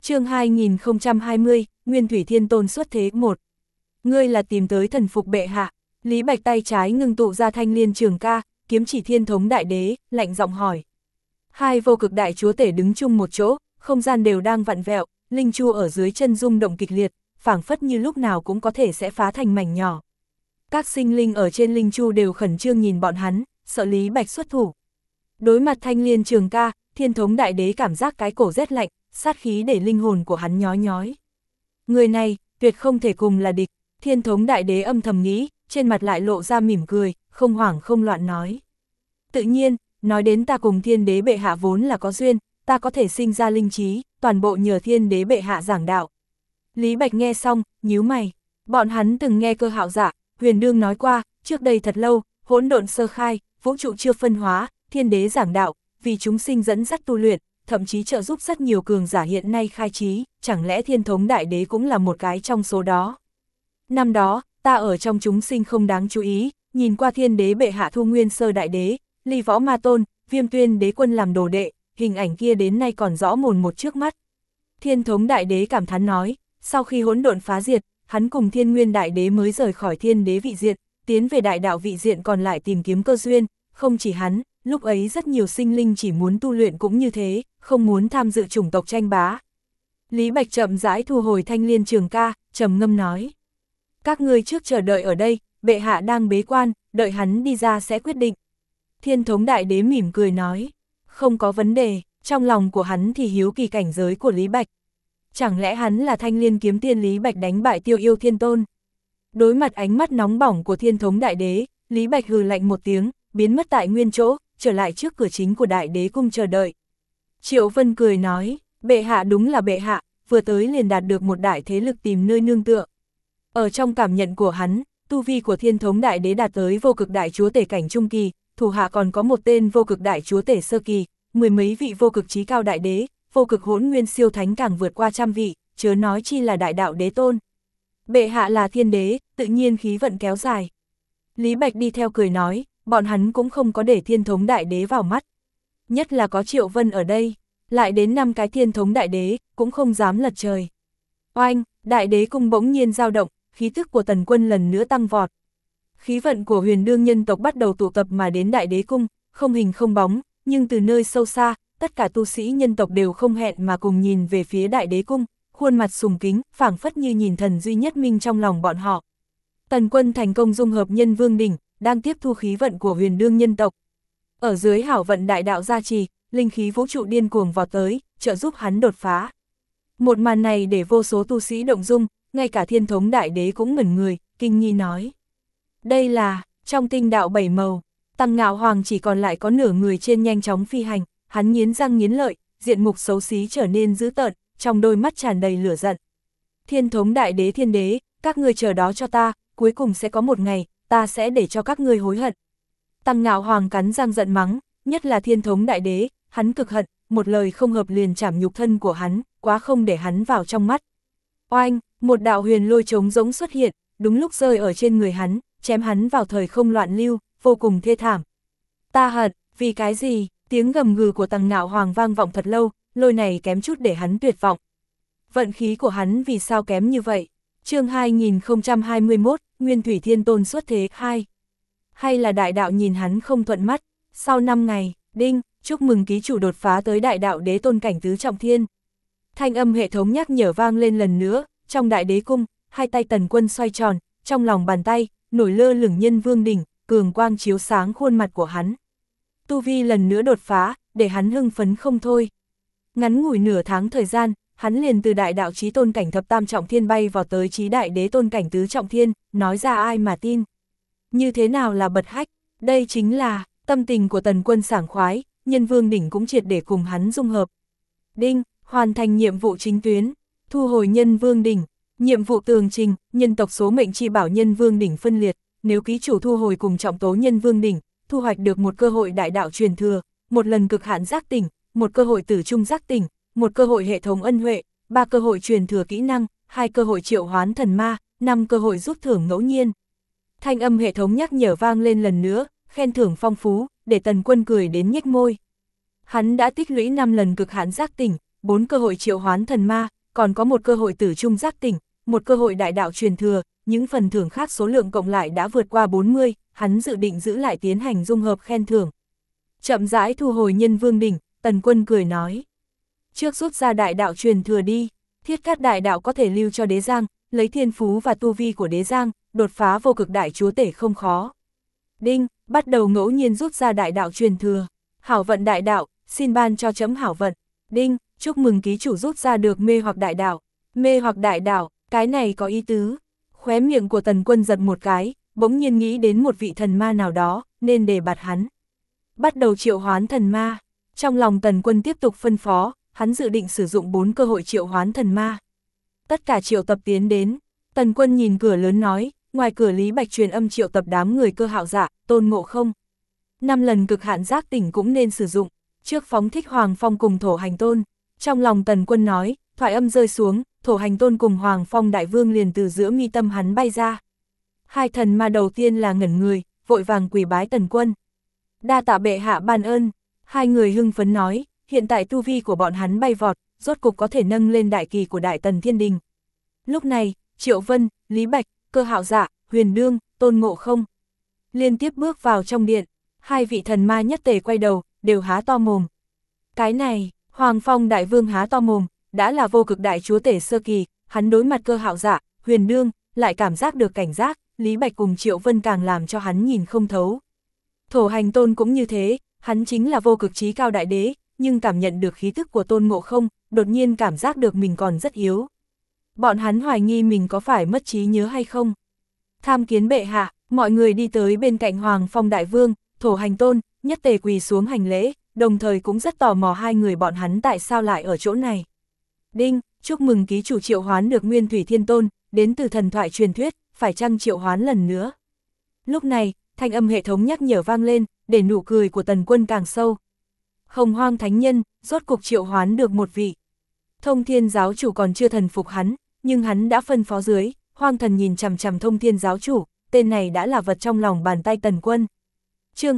Chương 2020, Nguyên Thủy Thiên Tôn xuất thế 1. Ngươi là tìm tới thần phục bệ hạ. Lý Bạch tay trái ngưng tụ ra thanh liên trường ca, kiếm chỉ Thiên Thống Đại Đế, lạnh giọng hỏi. Hai vô cực đại chúa tể đứng chung một chỗ, không gian đều đang vặn vẹo, linh chu ở dưới chân rung động kịch liệt, phảng phất như lúc nào cũng có thể sẽ phá thành mảnh nhỏ. Các sinh linh ở trên linh chu đều khẩn trương nhìn bọn hắn, sợ Lý Bạch xuất thủ. Đối mặt thanh liên trường ca, Thiên Thống Đại Đế cảm giác cái cổ rét lạnh, sát khí để linh hồn của hắn nhói nhói. Người này, tuyệt không thể cùng là địch. Thiên Thống Đại Đế âm thầm nghĩ, trên mặt lại lộ ra mỉm cười, không hoảng không loạn nói. Tự nhiên, nói đến ta cùng Thiên Đế bệ hạ vốn là có duyên, ta có thể sinh ra linh trí, toàn bộ nhờ Thiên Đế bệ hạ giảng đạo. Lý Bạch nghe xong, nhíu mày. Bọn hắn từng nghe Cơ Hạo Dạ, Huyền Đương nói qua, trước đây thật lâu, hỗn độn sơ khai, vũ trụ chưa phân hóa, Thiên Đế giảng đạo, vì chúng sinh dẫn dắt tu luyện, thậm chí trợ giúp rất nhiều cường giả hiện nay khai trí, chẳng lẽ Thiên Thống Đại Đế cũng là một cái trong số đó. Năm đó, ta ở trong chúng sinh không đáng chú ý, nhìn qua Thiên Đế bệ hạ thu Nguyên Sơ Đại Đế, Ly Võ Ma Tôn, Viêm Tuyên Đế Quân làm đồ đệ, hình ảnh kia đến nay còn rõ mồn một trước mắt. Thiên Thống Đại Đế cảm thán nói, sau khi hỗn độn phá diệt, hắn cùng Thiên Nguyên Đại Đế mới rời khỏi Thiên Đế vị diện, tiến về đại đạo vị diện còn lại tìm kiếm cơ duyên, không chỉ hắn, lúc ấy rất nhiều sinh linh chỉ muốn tu luyện cũng như thế, không muốn tham dự chủng tộc tranh bá. Lý Bạch chậm rãi thu hồi thanh liên trường ca, trầm ngâm nói. Các ngươi trước chờ đợi ở đây, bệ hạ đang bế quan, đợi hắn đi ra sẽ quyết định. Thiên Thống Đại Đế mỉm cười nói, không có vấn đề, trong lòng của hắn thì hiếu kỳ cảnh giới của Lý Bạch. Chẳng lẽ hắn là thanh liên kiếm tiên Lý Bạch đánh bại Tiêu Yêu Thiên Tôn? Đối mặt ánh mắt nóng bỏng của Thiên Thống Đại Đế, Lý Bạch hừ lạnh một tiếng, biến mất tại nguyên chỗ, trở lại trước cửa chính của Đại Đế cung chờ đợi. Triệu Vân cười nói, bệ hạ đúng là bệ hạ, vừa tới liền đạt được một đại thế lực tìm nơi nương tựa. Ở trong cảm nhận của hắn, tu vi của Thiên Thống Đại Đế đạt tới vô cực đại chúa tể cảnh trung kỳ, thủ hạ còn có một tên vô cực đại chúa tể sơ kỳ, mười mấy vị vô cực chí cao đại đế, vô cực hỗn nguyên siêu thánh càng vượt qua trăm vị, chớ nói chi là đại đạo đế tôn. Bệ hạ là thiên đế, tự nhiên khí vận kéo dài. Lý Bạch đi theo cười nói, bọn hắn cũng không có để Thiên Thống Đại Đế vào mắt. Nhất là có Triệu Vân ở đây, lại đến 5 cái Thiên Thống Đại Đế, cũng không dám lật trời. Oanh, Đại Đế cung bỗng nhiên dao động, khí tức của Tần Quân lần nữa tăng vọt. Khí vận của Huyền Đương nhân tộc bắt đầu tụ tập mà đến Đại Đế cung, không hình không bóng, nhưng từ nơi sâu xa, tất cả tu sĩ nhân tộc đều không hẹn mà cùng nhìn về phía Đại Đế cung, khuôn mặt sùng kính, phảng phất như nhìn thần duy nhất minh trong lòng bọn họ. Tần Quân thành công dung hợp Nhân Vương đỉnh, đang tiếp thu khí vận của Huyền Đương nhân tộc. Ở dưới hảo vận đại đạo gia trì, linh khí vũ trụ điên cuồng vọt tới, trợ giúp hắn đột phá. Một màn này để vô số tu sĩ động dung, ngay cả Thiên Thống Đại Đế cũng ngẩn người, kinh nghi nói. Đây là, trong tinh đạo 7 màu, Tăng Ngạo Hoàng chỉ còn lại có nửa người trên nhanh chóng phi hành, hắn nghiến răng nghiến lợi, diện mục xấu xí trở nên dữ tợn, trong đôi mắt tràn đầy lửa giận. Thiên Thống Đại Đế Thiên Đế, các ngươi chờ đó cho ta, cuối cùng sẽ có một ngày, ta sẽ để cho các ngươi hối hận. Tăng Ngạo Hoàng cắn răng giận mắng, nhất là Thiên Thống Đại Đế, hắn cực hận, một lời không hợp liền chảm nhục thân của hắn, quá không để hắn vào trong mắt. Oanh, một đạo huyền lôi trống rỗng xuất hiện, đúng lúc rơi ở trên người hắn, chém hắn vào thời không loạn lưu, vô cùng thê thảm. Ta hận, vì cái gì? Tiếng gầm gừ của Tăng Ngạo Hoàng vang vọng thật lâu, lôi này kém chút để hắn tuyệt vọng. Vận khí của hắn vì sao kém như vậy? Chương 2021, Nguyên Thủy Thiên Tôn xuất thế 2. Hay là đại đạo nhìn hắn không thuận mắt? Sau 5 ngày, đinh, chúc mừng ký chủ đột phá tới đại đạo đế tôn cảnh tứ trọng thiên. Thanh âm hệ thống nhắc nhở vang lên lần nữa, trong Đại Đế cung, hai tay Tần Quân xoay tròn, trong lòng bàn tay, nổi lơ lửng Nhân Vương đỉnh, cường quang chiếu sáng khuôn mặt của hắn. Tu vi lần nữa đột phá, để hắn hưng phấn không thôi. Ngắn ngủi nửa tháng thời gian, hắn liền từ đại đạo chí tôn cảnh thập tam trọng thiên bay vào tới chí đại đế tôn cảnh tứ trọng thiên, nói ra ai mà tin. Như thế nào là bật hách, đây chính là, tâm tình của Tần Quân sảng khoái, Nhân Vương đỉnh cũng triệt để cùng hắn dung hợp. Đinh, hoàn thành nhiệm vụ chính tuyến, thu hồi Nhân Vương đỉnh, nhiệm vụ tường trình, nhân tộc số mệnh chi bảo Nhân Vương đỉnh phân liệt, nếu ký chủ thu hồi cùng trọng tố Nhân Vương đỉnh, thu hoạch được một cơ hội đại đạo truyền thừa, một lần cực hạn giác tỉnh, một cơ hội tử trung giác tỉnh, một cơ hội hệ thống ân huệ, 3 cơ hội truyền thừa kỹ năng, 2 cơ hội triệu hoán thần ma, 5 cơ hội rút thưởng ngẫu nhiên. Thanh âm hệ thống nhắc nhở vang lên lần nữa, khen thưởng phong phú, để Tần Quân cười đến nhếch môi. Hắn đã tích lũy 5 lần cực hạn giác tỉnh, 4 cơ hội triệu hoán thần ma, còn có một cơ hội tử trung giác tỉnh, một cơ hội đại đạo truyền thừa, những phần thưởng khác số lượng cộng lại đã vượt qua 40, hắn dự định giữ lại tiến hành dung hợp khen thưởng. Chậm rãi thu hồi Nhân Vương đỉnh, Tần Quân cười nói. Trước rút ra đại đạo truyền thừa đi, Thiết Cát đại đạo có thể lưu cho Đế Giang, lấy thiên phú và tu vi của Đế Giang, đột phá vô cực đại chúa tể không khó. Đinh, bắt đầu ngẫu nhiên rút ra đại đạo truyền thừa. Hảo vận đại đạo, xin ban cho chấm hảo vận. Đinh, chúc mừng ký chủ rút ra được mê hoặc đại đạo. Mê hoặc đại đạo, cái này có ý tứ. Khóe miệng của Tần Quân giật một cái, bỗng nhiên nghĩ đến một vị thần ma nào đó, nên đề bạt hắn. Bắt đầu triệu hoán thần ma. Trong lòng Tần Quân tiếp tục phân phó, hắn dự định sử dụng 4 cơ hội triệu hoán thần ma. Tất cả triệu tập tiến đến, Tần Quân nhìn cửa lớn nói, ngoài cửa Lý Bạch truyền âm triệu tập đám người Cơ Hạo Dạ, Tôn Ngộ Không. 5 lần cực hạn giác tỉnh cũng nên sử dụng, trước phóng thích Hoàng Phong cùng Thổ Hành Tôn. Trong lòng Tần Quân nói, thoại âm rơi xuống, Thổ Hành Tôn cùng Hoàng Phong Đại Vương liền từ giữa mi tâm hắn bay ra. Hai thần ma đầu tiên là ngẩn người, vội vàng quỳ bái Tần Quân. Đa tạ bệ hạ ban ơn, hai người hưng phấn nói, hiện tại tu vi của bọn hắn bay vọt, rốt cục có thể nâng lên đại kỳ của Đại Tần Thiên Đình. Lúc này, Triệu Vân, Lý Bạch, Cơ Hạo Dạ, Huyền Đương, Tôn Ngộ Không liên tiếp bước vào trong điện, hai vị thần ma nhất tề quay đầu, đều há to mồm. Cái này, Hoàng Phong Đại Vương há to mồm, đã là vô cực đại chúa tể sơ kỳ, hắn đối mặt Cơ Hạo Dạ, Huyền Đương, lại cảm giác được cảnh giác, Lý Bạch cùng Triệu Vân càng làm cho hắn nhìn không thấu. Thổ Hành Tôn cũng như thế, hắn chính là vô cực chí cao đại đế, nhưng cảm nhận được khí thức của Tôn Ngộ Không, đột nhiên cảm giác được mình còn rất yếu. Bọn hắn hoài nghi mình có phải mất trí nhớ hay không. Tham kiến bệ hạ, mọi người đi tới bên cạnh Hoàng Phong Đại Vương, Thổ Hành Tôn, nhất tề quỳ xuống hành lễ, đồng thời cũng rất tò mò hai người bọn hắn tại sao lại ở chỗ này. Đinh, chúc mừng ký chủ triệu hoán được Nguyên Thủy Thiên Tôn, đến từ thần thoại truyền thuyết, phải chăng triệu hoán lần nữa. Lúc này, thanh âm hệ thống nhắc nhở vang lên, để nụ cười của Tần Quân càng sâu. Hồng Hoang Thánh Nhân, rốt cục triệu hoán được một vị. Thông Thiên giáo chủ còn chưa thần phục hắn, nhưng hắn đã phân phó dưới, Hoang Thần nhìn chằm chằm Thông Thiên giáo chủ, tên này đã là vật trong lòng bàn tay Tần Quân. Chương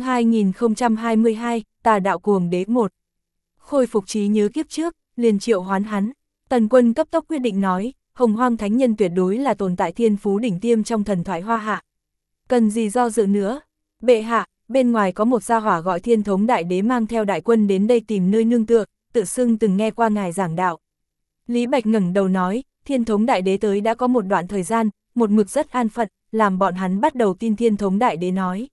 2022, Tà đạo cuồng đế 1. Khôi phục trí nhớ kiếp trước, liền triệu hoán hắn. Tần Quân cấp tốc quyết định nói, Hồng Hoang Thánh Nhân tuyệt đối là tồn tại thiên phú đỉnh tiêm trong thần thoại Hoa Hạ. Cần gì do dự nữa? Bệ hạ, bên ngoài có một gia hỏa gọi Thiên Thống Đại Đế mang theo đại quân đến đây tìm nơi nương tựa, tự xưng từng nghe qua ngài giảng đạo. Lý Bạch ngẩng đầu nói, Thiên Thống Đại Đế tới đã có một đoạn thời gian, một mực rất an phận, làm bọn hắn bắt đầu tin Thiên Thống Đại Đế nói.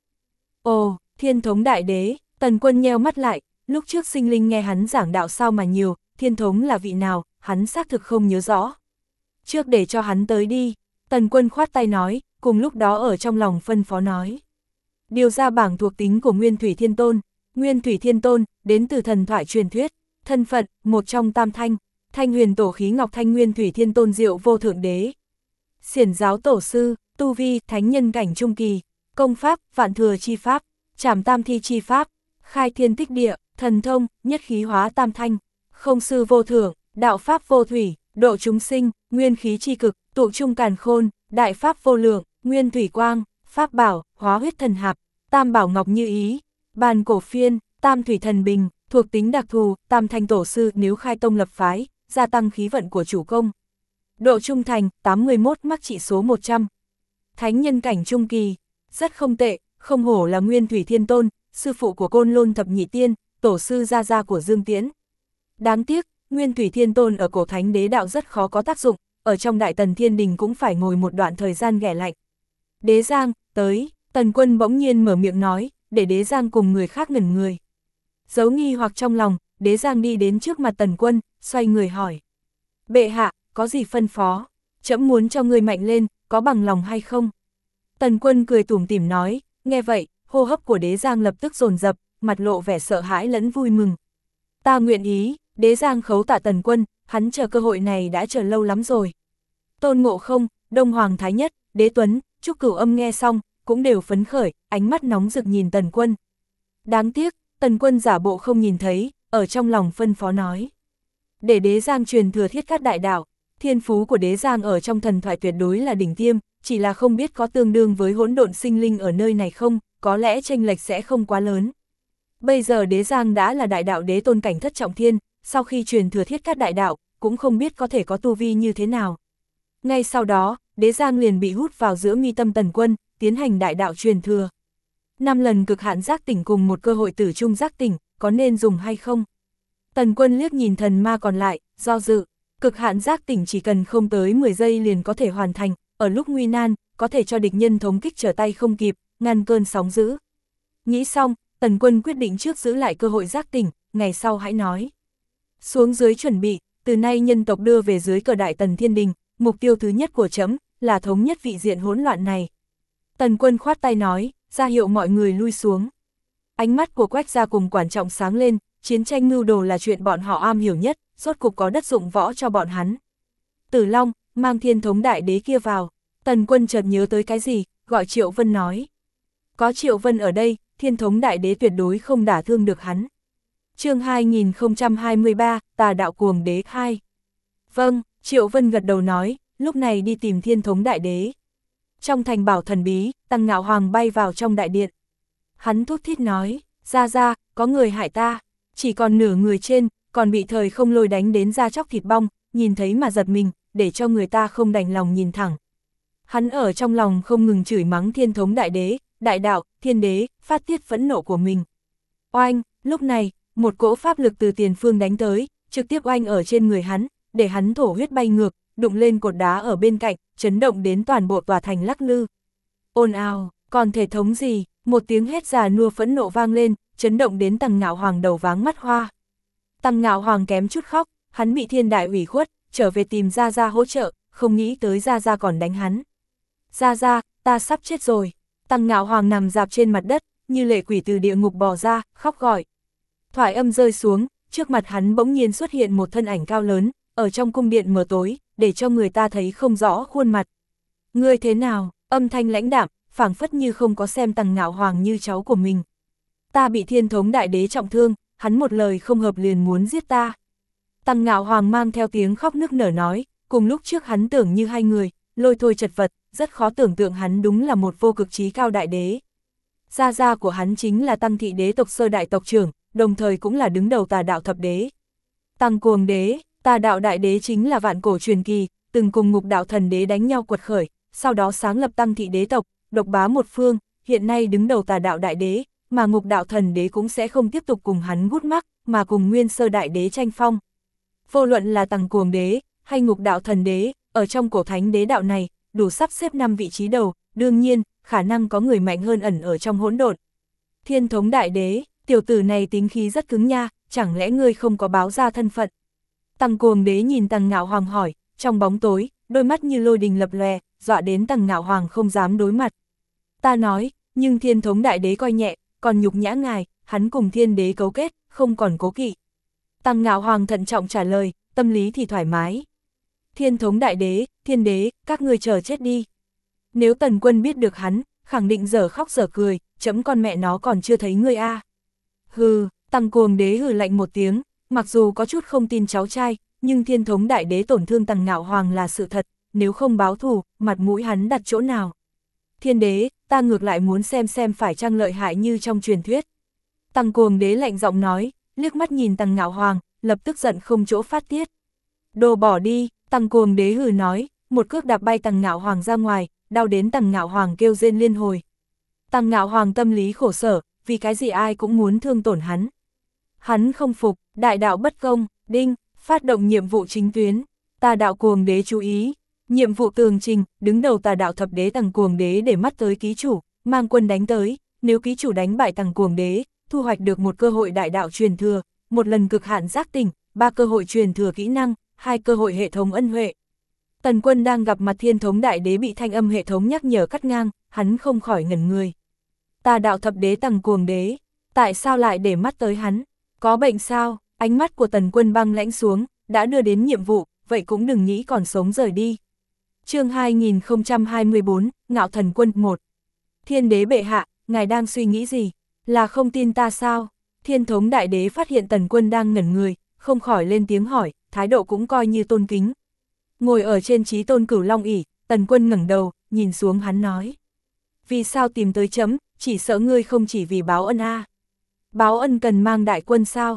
Ồ, Thiên Thống Đại Đế, Tần Quân nheo mắt lại, lúc trước sinh linh nghe hắn giảng đạo sao mà nhiều, Thiên Thống là vị nào, hắn xác thực không nhớ rõ. Trước để cho hắn tới đi, Tần Quân khoát tay nói, cùng lúc đó ở trong lòng phân phó nói. Điều ra bảng thuộc tính của Nguyên Thủy Thiên Tôn. Nguyên Thủy Thiên Tôn, đến từ thần thoại truyền thuyết, thân phận, một trong tam thanh, Thanh Huyền Tổ khí Ngọc Thanh Nguyên Thủy Thiên Tôn Diệu Vô Thượng Đế. Xiển giáo tổ sư, tu vi, thánh nhân cảnh trung kỳ, công pháp, vạn thừa chi pháp, trảm tam thi chi pháp, khai thiên tích địa, thần thông, nhất khí hóa tam thanh, không sư vô thượng, đạo pháp vô thủy, độ chúng sinh, nguyên khí chi cực, tụ trung càn khôn, đại pháp vô lượng, nguyên thủy quang, pháp bảo, hóa huyết thần hạp, tam bảo ngọc như ý, bàn cổ phiên, tam thủy thần bình, thuộc tính đặc thù, tam thanh tổ sư nếu khai tông lập phái, gia tăng khí vận của chủ công. Độ trung thành, 81 mắc trị số 100. Thánh nhân cảnh trung kỳ, rất không tệ, không hổ là Nguyên Thủy Thiên Tôn, sư phụ của Côn Lôn Thập Nhị Tiên, tổ sư gia gia của Dương Tiễn. Đáng tiếc, Nguyên Thủy Thiên Tôn ở cổ thánh đế đạo rất khó có tác dụng, ở trong Đại Tần Thiên Đình cũng phải ngồi một đoạn thời gian ghẻ lạnh. Đế Giang, tới, Tần Quân bỗng nhiên mở miệng nói, để Đế Giang cùng người khác ngẩn người. Giấu nghi hoặc trong lòng, Đế Giang đi đến trước mặt Tần Quân, xoay người hỏi. Bệ hạ, có gì phân phó? Trẫm muốn cho người mạnh lên, có bằng lòng hay không? Tần Quân cười tủm tỉm nói, nghe vậy, hô hấp của Đế Giang lập tức dồn dập, mặt lộ vẻ sợ hãi lẫn vui mừng. Ta nguyện ý, Đế Giang khấu tạ Tần Quân, hắn chờ cơ hội này đã chờ lâu lắm rồi. Tôn Ngộ Không, Đông Hoàng Thái Nhất, Đế Tuấn, Trúc Cửu Âm nghe xong, cũng đều phấn khởi, ánh mắt nóng rực nhìn Tần Quân. Đáng tiếc, Tần Quân giả bộ không nhìn thấy, ở trong lòng phân phó nói. Để Đế Giang truyền thừa Thiết Cát đại đạo, thiên phú của Đế Giang ở trong thần thoại tuyệt đối là đỉnh tiêm, chỉ là không biết có tương đương với hỗn độn sinh linh ở nơi này không, có lẽ chênh lệch sẽ không quá lớn. Bây giờ Đế Giang đã là đại đạo đế tôn cảnh thất trọng thiên, sau khi truyền thừa Thiết Cát đại đạo, cũng không biết có thể có tu vi như thế nào. Ngay sau đó, Đế Giang liền bị hút vào giữa mi tâm Tần Quân, tiến hành đại đạo truyền thừa. 5 lần cực hạn giác tỉnh cùng một cơ hội tử trung giác tỉnh, có nên dùng hay không? Tần Quân liếc nhìn thần ma còn lại, do dự, cực hạn giác tỉnh chỉ cần không tới 10 giây liền có thể hoàn thành, ở lúc nguy nan, có thể cho địch nhân thống kích trở tay không kịp, ngăn cơn sóng dữ. Nghĩ xong, Tần Quân quyết định trước giữ lại cơ hội giác tỉnh, ngày sau hãy nói. Xuống dưới chuẩn bị, từ nay nhân tộc đưa về dưới cờ Đại Tần Thiên Đình, mục tiêu thứ nhất của trẫm là thống nhất vị diện hỗn loạn này. Tần Quân khoát tay nói, ra hiệu mọi người lui xuống. Ánh mắt của Quách gia cùng Quản Trọng sáng lên, chiến tranh mưu đồ là chuyện bọn họ am hiểu nhất, rốt cục có đất dụng võ cho bọn hắn. Tử Long, mang Thiên Thống Đại Đế kia vào. Tần Quân chợt nhớ tới cái gì, gọi Triệu Vân nói. Có Triệu Vân ở đây, Thiên Thống Đại Đế tuyệt đối không đả thương được hắn. Chương 2023, Tà Đạo Cuồng Đế 2. Vâng, Triệu Vân gật đầu nói, lúc này đi tìm Thiên Thống Đại Đế. Trong thành bảo thần bí, Tăng Ngạo Hoàng bay vào trong đại điện. Hắn thút thít nói, ra, có người hại ta, chỉ còn nửa người trên, còn bị thời không lôi đánh đến da chóc thịt bong, nhìn thấy mà giật mình, để cho người ta không đành lòng nhìn thẳng. Hắn ở trong lòng không ngừng chửi mắng Thiên Thống Đại Đế, Đại Đạo, Thiên Đế, phát tiết phẫn nộ của mình. Oanh, lúc này, một cỗ pháp lực từ tiền phương đánh tới, trực tiếp oanh ở trên người hắn, để hắn thổ huyết bay ngược, đụng lên cột đá ở bên cạnh, chấn động đến toàn bộ tòa thành lắc lư. Ồn ào, còn thể thống gì, một tiếng hét già nua phẫn nộ vang lên, chấn động đến Tăng Ngạo Hoàng đầu váng mắt hoa. Tăng Ngạo Hoàng kém chút khóc, hắn bị thiên đại ủy khuất, trở về tìm Gia Gia hỗ trợ, không nghĩ tới Gia Gia còn đánh hắn. Gia Gia, ta sắp chết rồi. Tăng Ngạo Hoàng nằm dạp trên mặt đất, như lệ quỷ từ địa ngục bò ra, khóc gọi. Thoại âm rơi xuống, trước mặt hắn bỗng nhiên xuất hiện một thân ảnh cao lớn, ở trong cung điện mờ tối, để cho người ta thấy không rõ khuôn mặt. Ngươi thế nào? Âm thanh lãnh đạm, phảng phất như không có xem Tăng Ngạo Hoàng như cháu của mình. Ta bị Thiên Thống Đại Đế trọng thương, hắn một lời không hợp liền muốn giết ta. Tăng Ngạo Hoàng mang theo tiếng khóc nức nở nói, cùng lúc trước hắn tưởng như hai người, lôi thôi chật vật, rất khó tưởng tượng hắn đúng là một vô cực trí cao đại đế. Gia gia của hắn chính là Tăng Thị Đế tộc sơ đại tộc trưởng, đồng thời cũng là đứng đầu Tà Đạo Thập Đế. Tăng Cuồng Đế, Tà Đạo Đại Đế chính là vạn cổ truyền kỳ, từng cùng Ngục Đạo Thần Đế đánh nhau quật khởi, sau đó sáng lập Tăng Thị Đế tộc, độc bá một phương, hiện nay đứng đầu Tà Đạo Đại Đế, mà Ngục Đạo Thần Đế cũng sẽ không tiếp tục cùng hắn gút mắc, mà cùng Nguyên Sơ Đại Đế tranh phong. Vô luận là Tăng Cuồng Đế, hay Ngục Đạo Thần Đế, ở trong cổ thánh đế đạo này, đủ sắp xếp 5 vị trí đầu, đương nhiên, khả năng có người mạnh hơn ẩn ở trong hỗn độn. Thiên Thống Đại Đế, tiểu tử này tính khí rất cứng nha, chẳng lẽ ngươi không có báo ra thân phận? Tăng Cuồng Đế nhìn Tăng Ngạo Hoàng hỏi, trong bóng tối, đôi mắt như lôi đình lập lòe, dọa đến Tăng Ngạo Hoàng không dám đối mặt. Ta nói, nhưng Thiên Thống Đại Đế coi nhẹ, còn nhục nhã ngài, hắn cùng Thiên Đế cấu kết, không còn cố kỵ. Tăng Ngạo Hoàng thận trọng trả lời, tâm lý thì thoải mái. Thiên Thống Đại Đế, Thiên Đế, các ngươi chờ chết đi. Nếu Tần Quân biết được hắn, khẳng định dở khóc dở cười, chấm con mẹ nó còn chưa thấy ngươi a. Hừ, Tăng Cuồng Đế hừ lạnh một tiếng, mặc dù có chút không tin cháu trai, nhưng Thiên Thống Đại Đế tổn thương Tăng Ngạo Hoàng là sự thật, nếu không báo thù, mặt mũi hắn đặt chỗ nào. Thiên Đế, ta ngược lại muốn xem phải chăng lợi hại như trong truyền thuyết. Tăng Cuồng Đế lạnh giọng nói, liếc mắt nhìn Tăng Ngạo Hoàng, lập tức giận không chỗ phát tiết. Đồ bỏ đi, Tăng Cuồng Đế hừ nói, một cước đạp bay Tăng Ngạo Hoàng ra ngoài, đau đến Tăng Ngạo Hoàng kêu rên liên hồi. Tăng Ngạo Hoàng tâm lý khổ sở, vì cái gì ai cũng muốn thương tổn hắn. Hắn không phục, đại đạo bất công, đinh, phát động nhiệm vụ chính tuyến, Tà Đạo Cuồng Đế chú ý. Nhiệm vụ tường trình, đứng đầu Tà Đạo Thập Đế Tăng Cuồng Đế để mắt tới ký chủ, mang quân đánh tới, nếu ký chủ đánh bại Tăng Cuồng Đế, thu hoạch được một cơ hội đại đạo truyền thừa, một lần cực hạn giác tỉnh, 3 cơ hội truyền thừa kỹ năng, 2 cơ hội hệ thống ân huệ. Tần Quân đang gặp mặt Thiên Thống Đại Đế bị thanh âm hệ thống nhắc nhở cắt ngang, hắn không khỏi ngẩn người. Tà Đạo Thập Đế Tăng Cuồng Đế, tại sao lại để mắt tới hắn? Có bệnh sao? Ánh mắt của Tần Quân băng lãnh xuống, đã đưa đến nhiệm vụ, vậy cũng đừng nghĩ còn sống rời đi. Chương 2024, Ngạo Thần Quân 1. Thiên Đế bệ hạ, ngài đang suy nghĩ gì? Là không tin ta sao? Thiên Thống Đại Đế phát hiện Tần Quân đang ngẩn người, không khỏi lên tiếng hỏi, thái độ cũng coi như tôn kính. Ngồi ở trên Chí Tôn Cửu Long ỷ, Tần Quân ngẩng đầu, nhìn xuống hắn nói. Vì sao tìm tới chấm, chỉ sợ ngươi không chỉ vì báo ân a. Báo ân cần mang đại quân sao?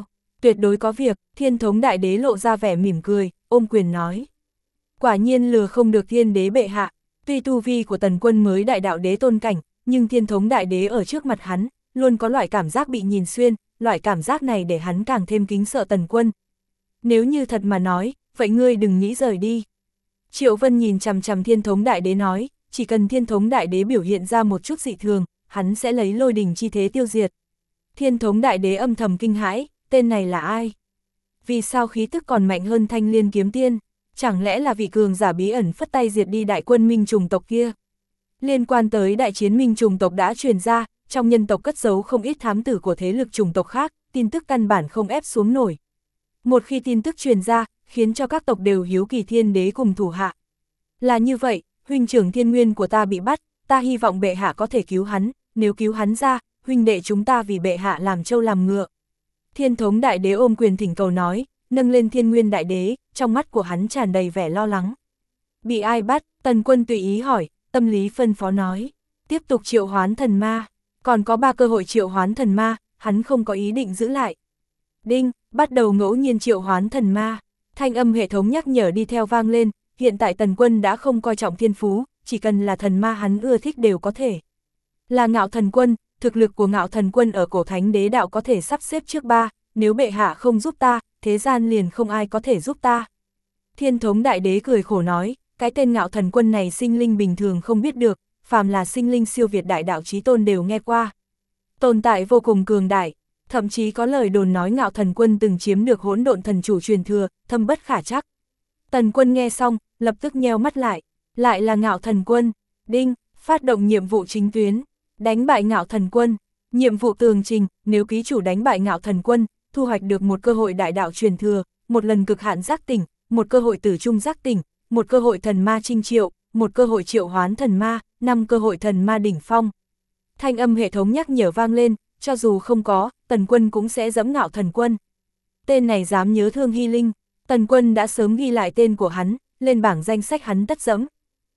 Tuyệt đối có việc, Thiên thống đại đế lộ ra vẻ mỉm cười, ôm quyền nói. Quả nhiên lừa không được Thiên đế bệ hạ, tuy tu vi của Tần Quân mới đại đạo đế tôn cảnh, nhưng Thiên thống đại đế ở trước mặt hắn, luôn có loại cảm giác bị nhìn xuyên, loại cảm giác này để hắn càng thêm kính sợ Tần Quân. Nếu như thật mà nói, vậy ngươi đừng nghĩ rời đi. Triệu Vân nhìn chằm chằm Thiên thống đại đế nói, chỉ cần Thiên thống đại đế biểu hiện ra một chút dị thường, hắn sẽ lấy lôi đình chi thế tiêu diệt. Thiên thống đại đế âm thầm kinh hãi, tên này là ai? Vì sao khí tức còn mạnh hơn Thanh Liên kiếm tiên? Chẳng lẽ là vị cường giả bí ẩn phất tay diệt đi đại quân Minh Trùng tộc kia? Liên quan tới đại chiến Minh Trùng tộc đã truyền ra, trong nhân tộc cất giấu không ít thám tử của thế lực chủng tộc khác, tin tức căn bản không ép xuống nổi. Một khi tin tức truyền ra, khiến cho các tộc đều hiếu kỳ Thiên đế cùng thủ hạ. Là như vậy, huynh trưởng Thiên Nguyên của ta bị bắt, ta hy vọng bệ hạ có thể cứu hắn, nếu cứu hắn ra, huynh đệ chúng ta vì bệ hạ làm trâu làm ngựa. Thiên thống đại đế ôm quyền thỉnh cầu nói, nâng lên Thiên Nguyên đại đế, trong mắt của hắn tràn đầy vẻ lo lắng. Bị ai bắt? Tần Quân tùy ý hỏi, tâm lý phân phó nói. Tiếp tục triệu hoán thần ma, còn có 3 cơ hội triệu hoán thần ma, hắn không có ý định giữ lại. Đinh, bắt đầu ngẫu nhiên triệu hoán thần ma, thanh âm hệ thống nhắc nhở đi theo vang lên, hiện tại Tần Quân đã không coi trọng thiên phú, chỉ cần là thần ma hắn ưa thích đều có thể. Là Ngạo Thần Quân, thực lực của Ngạo Thần Quân ở cổ thánh đế đạo có thể sắp xếp trước 3, nếu bệ hạ không giúp ta, thế gian liền không ai có thể giúp ta. Thiên thống đại đế cười khổ nói, cái tên Ngạo Thần Quân này sinh linh bình thường không biết được, phàm là sinh linh siêu việt đại đạo chí tôn đều nghe qua. Tồn tại vô cùng cường đại, thậm chí có lời đồn nói Ngạo Thần Quân từng chiếm được hỗn độn thần chủ truyền thừa, thâm bất khả trắc. Tần Quân nghe xong, lập tức nheo mắt lại là Ngạo Thần Quân. Đinh, phát động nhiệm vụ chính tuyến, đánh bại Ngạo Thần Quân. Nhiệm vụ tường trình, nếu ký chủ đánh bại Ngạo Thần Quân, thu hoạch được một cơ hội đại đạo truyền thừa, một lần cực hạn giác tỉnh, một cơ hội tử trung giác tỉnh, một cơ hội thần ma trinh triệu, một cơ hội triệu hoán thần ma, 5 cơ hội thần ma đỉnh phong. Thanh âm hệ thống nhắc nhở vang lên, cho dù không có, Tần Quân cũng sẽ giẫm Ngạo Thần Quân. Tên này dám nhớ thương Hy Linh, Tần Quân đã sớm ghi lại tên của hắn, lên bảng danh sách hắn tất giẫm.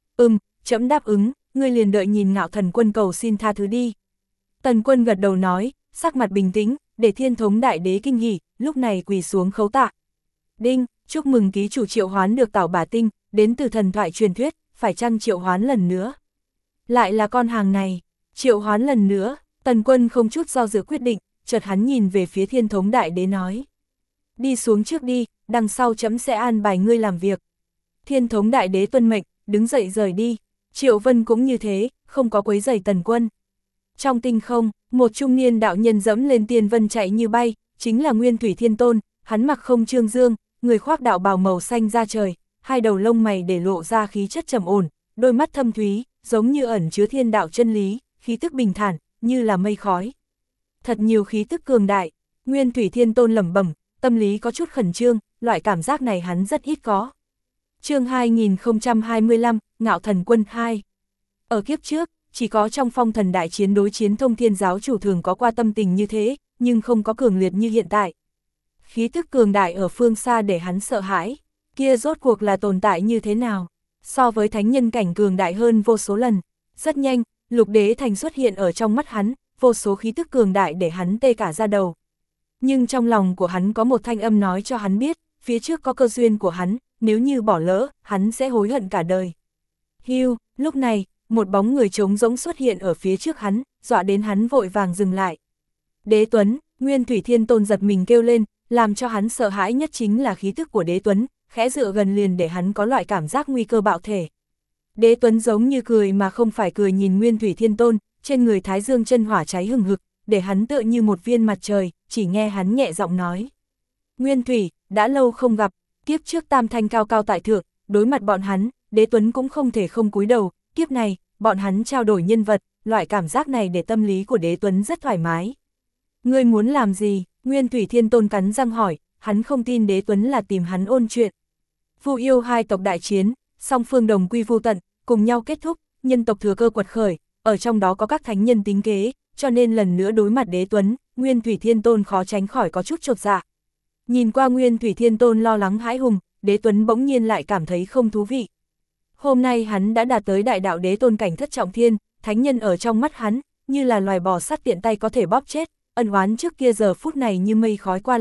Trẫm đáp ứng, ngươi liền đợi nhìn Ngạo Thần Quân cầu xin tha thứ đi. Tần Quân gật đầu nói, sắc mặt bình tĩnh, để Thiên thống đại đế kinh hỉ, lúc này quỳ xuống khấu tạ. Đinh, chúc mừng ký chủ triệu hoán được Tảo Bả Tinh, đến từ thần thoại truyền thuyết, phải chăng triệu hoán lần nữa? Lại là con hàng này, triệu hoán lần nữa, Tần Quân không chút do dự quyết định, chợt hắn nhìn về phía Thiên thống đại đế nói. Đi xuống trước đi, đằng sau trẫm sẽ an bài ngươi làm việc. Thiên thống đại đế tuân mệnh, đứng dậy rời đi. Triệu Vân cũng như thế, không có quấy rầy Tần Quân. Trong tinh không, một trung niên đạo nhân dẫm lên tiên vân chạy như bay, chính là Nguyên Thủy Thiên Tôn, hắn mặc không trương dương, người khoác đạo bào màu xanh ra trời, hai đầu lông mày để lộ ra khí chất trầm ổn, đôi mắt thâm thúy, giống như ẩn chứa thiên đạo chân lý, khí tức bình thản, như là mây khói. Thật nhiều khí tức cường đại, Nguyên Thủy Thiên Tôn lẩm bẩm, tâm lý có chút khẩn trương, loại cảm giác này hắn rất ít có. Chương 2025, Ngạo Thần Quân 2. Ở kiếp trước, chỉ có trong phong thần đại chiến đối chiến Thông Thiên giáo chủ thường có qua tâm tình như thế, nhưng không có cường liệt như hiện tại. Khí tức cường đại ở phương xa để hắn sợ hãi, kia rốt cuộc là tồn tại như thế nào, so với thánh nhân cảnh cường đại hơn vô số lần. Rất nhanh, Lục Đế Thành xuất hiện ở trong mắt hắn, vô số khí tức cường đại để hắn tê cả da đầu. Nhưng trong lòng của hắn có một thanh âm nói cho hắn biết, phía trước có cơ duyên của hắn, nếu như bỏ lỡ, hắn sẽ hối hận cả đời. Hưu, lúc này, một bóng người trống rỗng xuất hiện ở phía trước hắn, dọa đến hắn vội vàng dừng lại. Đế Tuấn, Nguyên Thủy Thiên Tôn giật mình kêu lên, làm cho hắn sợ hãi nhất chính là khí tức của Đế Tuấn, khẽ dựa gần liền để hắn có loại cảm giác nguy cơ bạo thể. Đế Tuấn giống như cười mà không phải cười nhìn Nguyên Thủy Thiên Tôn, trên người Thái Dương chân hỏa cháy hừng hực, để hắn tựa như một viên mặt trời, chỉ nghe hắn nhẹ giọng nói. Nguyên Thủy, đã lâu không gặp, kiếp trước Tam Thanh cao cao tại thượng, đối mặt bọn hắn, Đế Tuấn cũng không thể không cúi đầu, kiếp này, bọn hắn trao đổi nhân vật, loại cảm giác này để tâm lý của Đế Tuấn rất thoải mái. Ngươi muốn làm gì? Nguyên Thủy Thiên Tôn cắn răng hỏi, hắn không tin Đế Tuấn là tìm hắn ôn chuyện. Vu yêu hai tộc đại chiến, song phương đồng quy vu tận, cùng nhau kết thúc, nhân tộc thừa cơ quật khởi, ở trong đó có các thánh nhân tính kế, cho nên lần nữa đối mặt Đế Tuấn, Nguyên Thủy Thiên Tôn khó tránh khỏi có chút chột dạ. Nhìn qua Nguyên Thủy Thiên Tôn lo lắng hãi hùng, Đế Tuấn bỗng nhiên lại cảm thấy không thú vị. Hôm nay hắn đã đạt tới đại đạo đế tôn cảnh thất trọng thiên, thánh nhân ở trong mắt hắn, như là loài bò sắt tiện tay có thể bóp chết, ân oán trước kia giờ phút này như mây khói qua lại,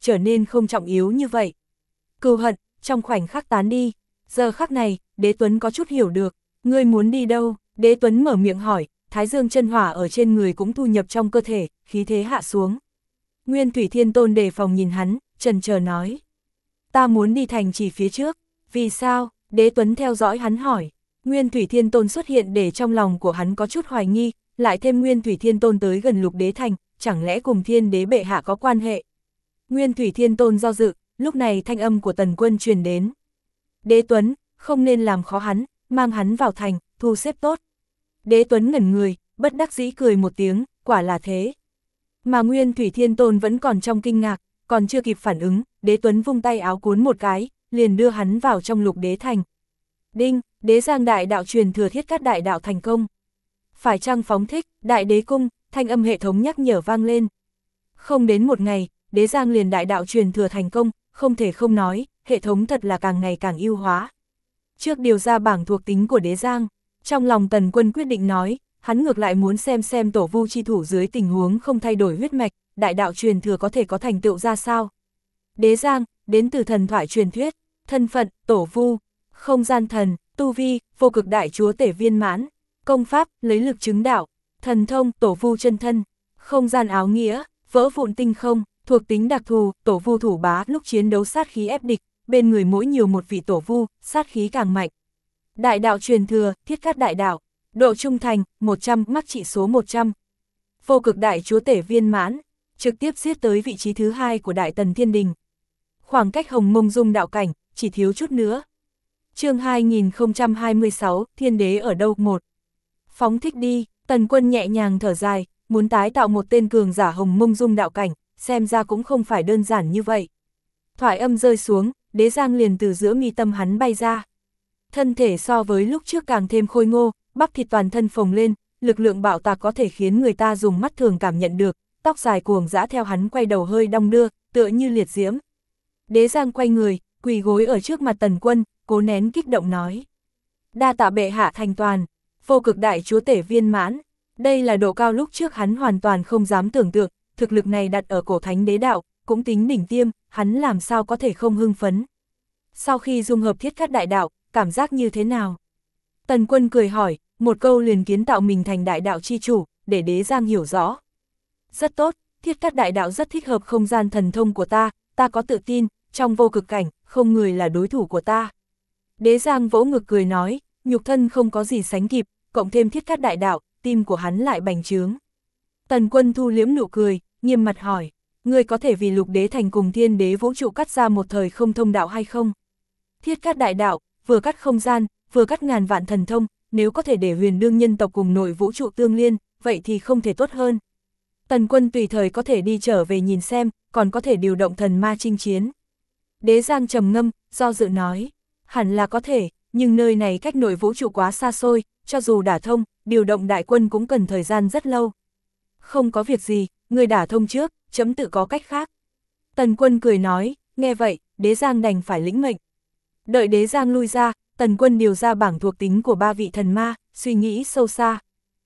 trở nên không trọng yếu như vậy. Cừu hận, trong khoảnh khắc tán đi. Giờ khắc này, Đế Tuấn có chút hiểu được, ngươi muốn đi đâu? Đế Tuấn mở miệng hỏi, Thái Dương chân hỏa ở trên người cũng thu nhập trong cơ thể, khí thế hạ xuống. Nguyên Thủy Thiên Tôn đề phòng nhìn hắn, chần chờ nói. Ta muốn đi thành trì phía trước. Vì sao? Đế Tuấn theo dõi hắn hỏi. Nguyên Thủy Thiên Tôn xuất hiện để trong lòng của hắn có chút hoài nghi, lại thêm Nguyên Thủy Thiên Tôn tới gần Lục Đế Thành, chẳng lẽ cùng Thiên Đế bệ hạ có quan hệ? Nguyên Thủy Thiên Tôn do dự, lúc này thanh âm của Tần Quân truyền đến. Đế Tuấn, không nên làm khó hắn, mang hắn vào thành, thu xếp tốt. Đế Tuấn ngẩn người, bất đắc dĩ cười một tiếng, quả là thế. Mà Nguyên Thủy Thiên Tôn vẫn còn trong kinh ngạc, còn chưa kịp phản ứng, Đế Tuấn vung tay áo cuốn một cái, liền đưa hắn vào trong Lục Đế Thành. Đinh, Đế Giang đại đạo truyền thừa Thiết Cát đại đạo thành công. Phải chăng phóng thích, Đại Đế cung, thanh âm hệ thống nhắc nhở vang lên. Không đến một ngày, Đế Giang liền đại đạo truyền thừa thành công, không thể không nói, hệ thống thật là càng ngày càng ưu hóa. Trước điều ra bảng thuộc tính của Đế Giang, trong lòng Tần Quân quyết định nói, hắn ngược lại muốn xem tổ vu chi thủ dưới tình huống không thay đổi huyết mạch, đại đạo truyền thừa có thể có thành tựu ra sao. Đế Giang, đến từ thần thoại truyền thuyết, thân phận, tổ vu, không gian thần, tu vi, vô cực đại chúa tể viên mãn, công pháp, lấy lực chứng đạo, thần thông, tổ vu chân thân, không gian áo nghĩa, vỡ vụn tinh không, thuộc tính đặc thù, tổ vu thủ bá lúc chiến đấu sát khí ép địch, bên người mỗi nhiều một vị tổ vu, sát khí càng mạnh. Đại đạo truyền thừa, Thiết Cát đại đạo, độ trung thành, 100, mắc trị số 100. Vô cực đại chúa tể viên mãn, trực tiếp giết tới vị trí thứ 2 của Đại Tần Thiên Đình. Khoảng cách Hồng Mông Dung đạo cảnh, chỉ thiếu chút nữa. Chương 2026, Thiên Đế ở đâu? 1. Phóng thích đi, Tần Quân nhẹ nhàng thở dài, muốn tái tạo một tên cường giả Hồng Mông Dung đạo cảnh, xem ra cũng không phải đơn giản như vậy. Thoại âm rơi xuống, Đế Giang liền từ giữa mi tâm hắn bay ra. Thân thể so với lúc trước càng thêm khôi ngô, bắp thịt toàn thân phồng lên, lực lượng bạo tạc có thể khiến người ta dùng mắt thường cảm nhận được, tóc dài cuồng dã theo hắn quay đầu hơi đong đưa, tựa như liệt diễm. Đế Giang quay người, quỳ gối ở trước mặt Tần Quân, cố nén kích động nói. Đa tạ bệ hạ thành toàn, vô cực đại chúa tể viên mãn. Đây là độ cao lúc trước hắn hoàn toàn không dám tưởng tượng, thực lực này đặt ở cổ thánh đế đạo, cũng tính đỉnh tiêm, hắn làm sao có thể không hưng phấn. Sau khi dung hợp Thiết Cát đại đạo, cảm giác như thế nào? Tần Quân cười hỏi, một câu liền kiến tạo mình thành đại đạo chi chủ, để Đế Giang hiểu rõ. Rất tốt, Thiết Cát đại đạo rất thích hợp không gian thần thông của ta có tự tin, trong vô cực cảnh, không người là đối thủ của ta. Đế Giang vỗ ngực cười nói, nhục thân không có gì sánh kịp, cộng thêm Thiết Cát đại đạo, tim của hắn lại bành trướng. Tần Quân thu liễm nụ cười, nghiêm mặt hỏi, ngươi có thể vì Lục Đế Thành cùng Thiên Đế vũ trụ cắt ra một thời không thông đạo hay không? Thiết Cát đại đạo, vừa cắt không gian, vừa cắt ngàn vạn thần thông, nếu có thể để huyền đương nhân tộc cùng nội vũ trụ tương liên, vậy thì không thể tốt hơn. Tần Quân tùy thời có thể đi trở về nhìn xem, còn có thể điều động thần ma chinh chiến. Đế Giang trầm ngâm, do dự nói, hẳn là có thể, nhưng nơi này cách nội vũ trụ quá xa xôi, cho dù đả thông, điều động đại quân cũng cần thời gian rất lâu. Không có việc gì, người đả thông trước, chấm tự có cách khác. Tần Quân cười nói, nghe vậy, Đế Giang đành phải lĩnh mệnh. Đợi Đế Giang lui ra, Tần Quân điều ra bảng thuộc tính của 3 vị thần ma, suy nghĩ sâu xa.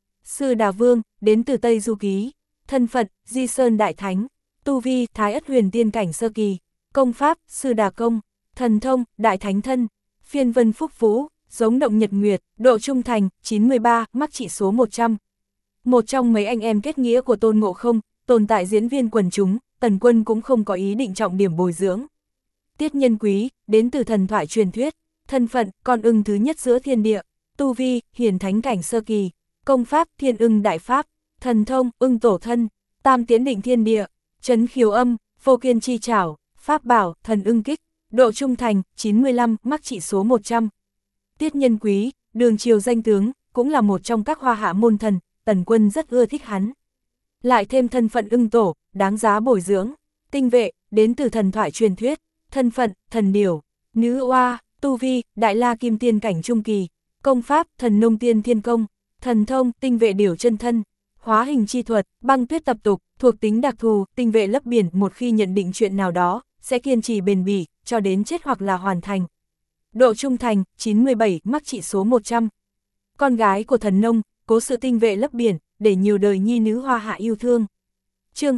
Sư Đà Vương, đến từ Tây Du Ký, thân phận, Di Sơn Đại Thánh, tu vi, Thái Ất Huyền Tiên Cảnh Sơ Kỳ, công pháp, Sư Đà Công, thần thông, Đại Thánh Thân, phiên vân phúc vũ, giống động nhật nguyệt, độ trung thành, 93, mắc trị số 100. Một trong mấy anh em kết nghĩa của Tôn Ngộ Không, tồn tại diễn viên quần chúng, Tần Quân cũng không có ý định trọng điểm bồi dưỡng. Tiết Nhân Quý, đến từ thần thoại truyền thuyết, thân phận, con ưng thứ nhất giữa thiên địa, tu vi, hiển thánh cảnh sơ kỳ, công pháp, thiên ưng đại pháp, thần thông, ưng tổ thân, tam tiến định thiên địa, trấn khiếu âm, vô kiên chi trảo, pháp bảo, thần ưng kích, độ trung thành, 95, mắc trị số 100. Tiết Nhân Quý, đường triều danh tướng, cũng là một trong các hoa hạ môn thần, Tần Quân rất ưa thích hắn. Lại thêm thân phận ưng tổ, đáng giá bồi dưỡng. Tinh Vệ, đến từ thần thoại truyền thuyết, thân phận, thần điểu, nữ oa, tu vi, đại la kim tiên cảnh trung kỳ, công pháp, thần nông tiên thiên công, thần thông, tinh vệ điểu chân thân, hóa hình chi thuật, băng tuyết tập tục, thuộc tính đặc thù, tinh vệ lấp biển, một khi nhận định chuyện nào đó, sẽ kiên trì bền bỉ, cho đến chết hoặc là hoàn thành. Độ trung thành, 97, mắc trị số 100. Con gái của thần nông, cố sự tinh vệ lấp biển, để nhiều đời nhi nữ hoa hạ yêu thương. Chương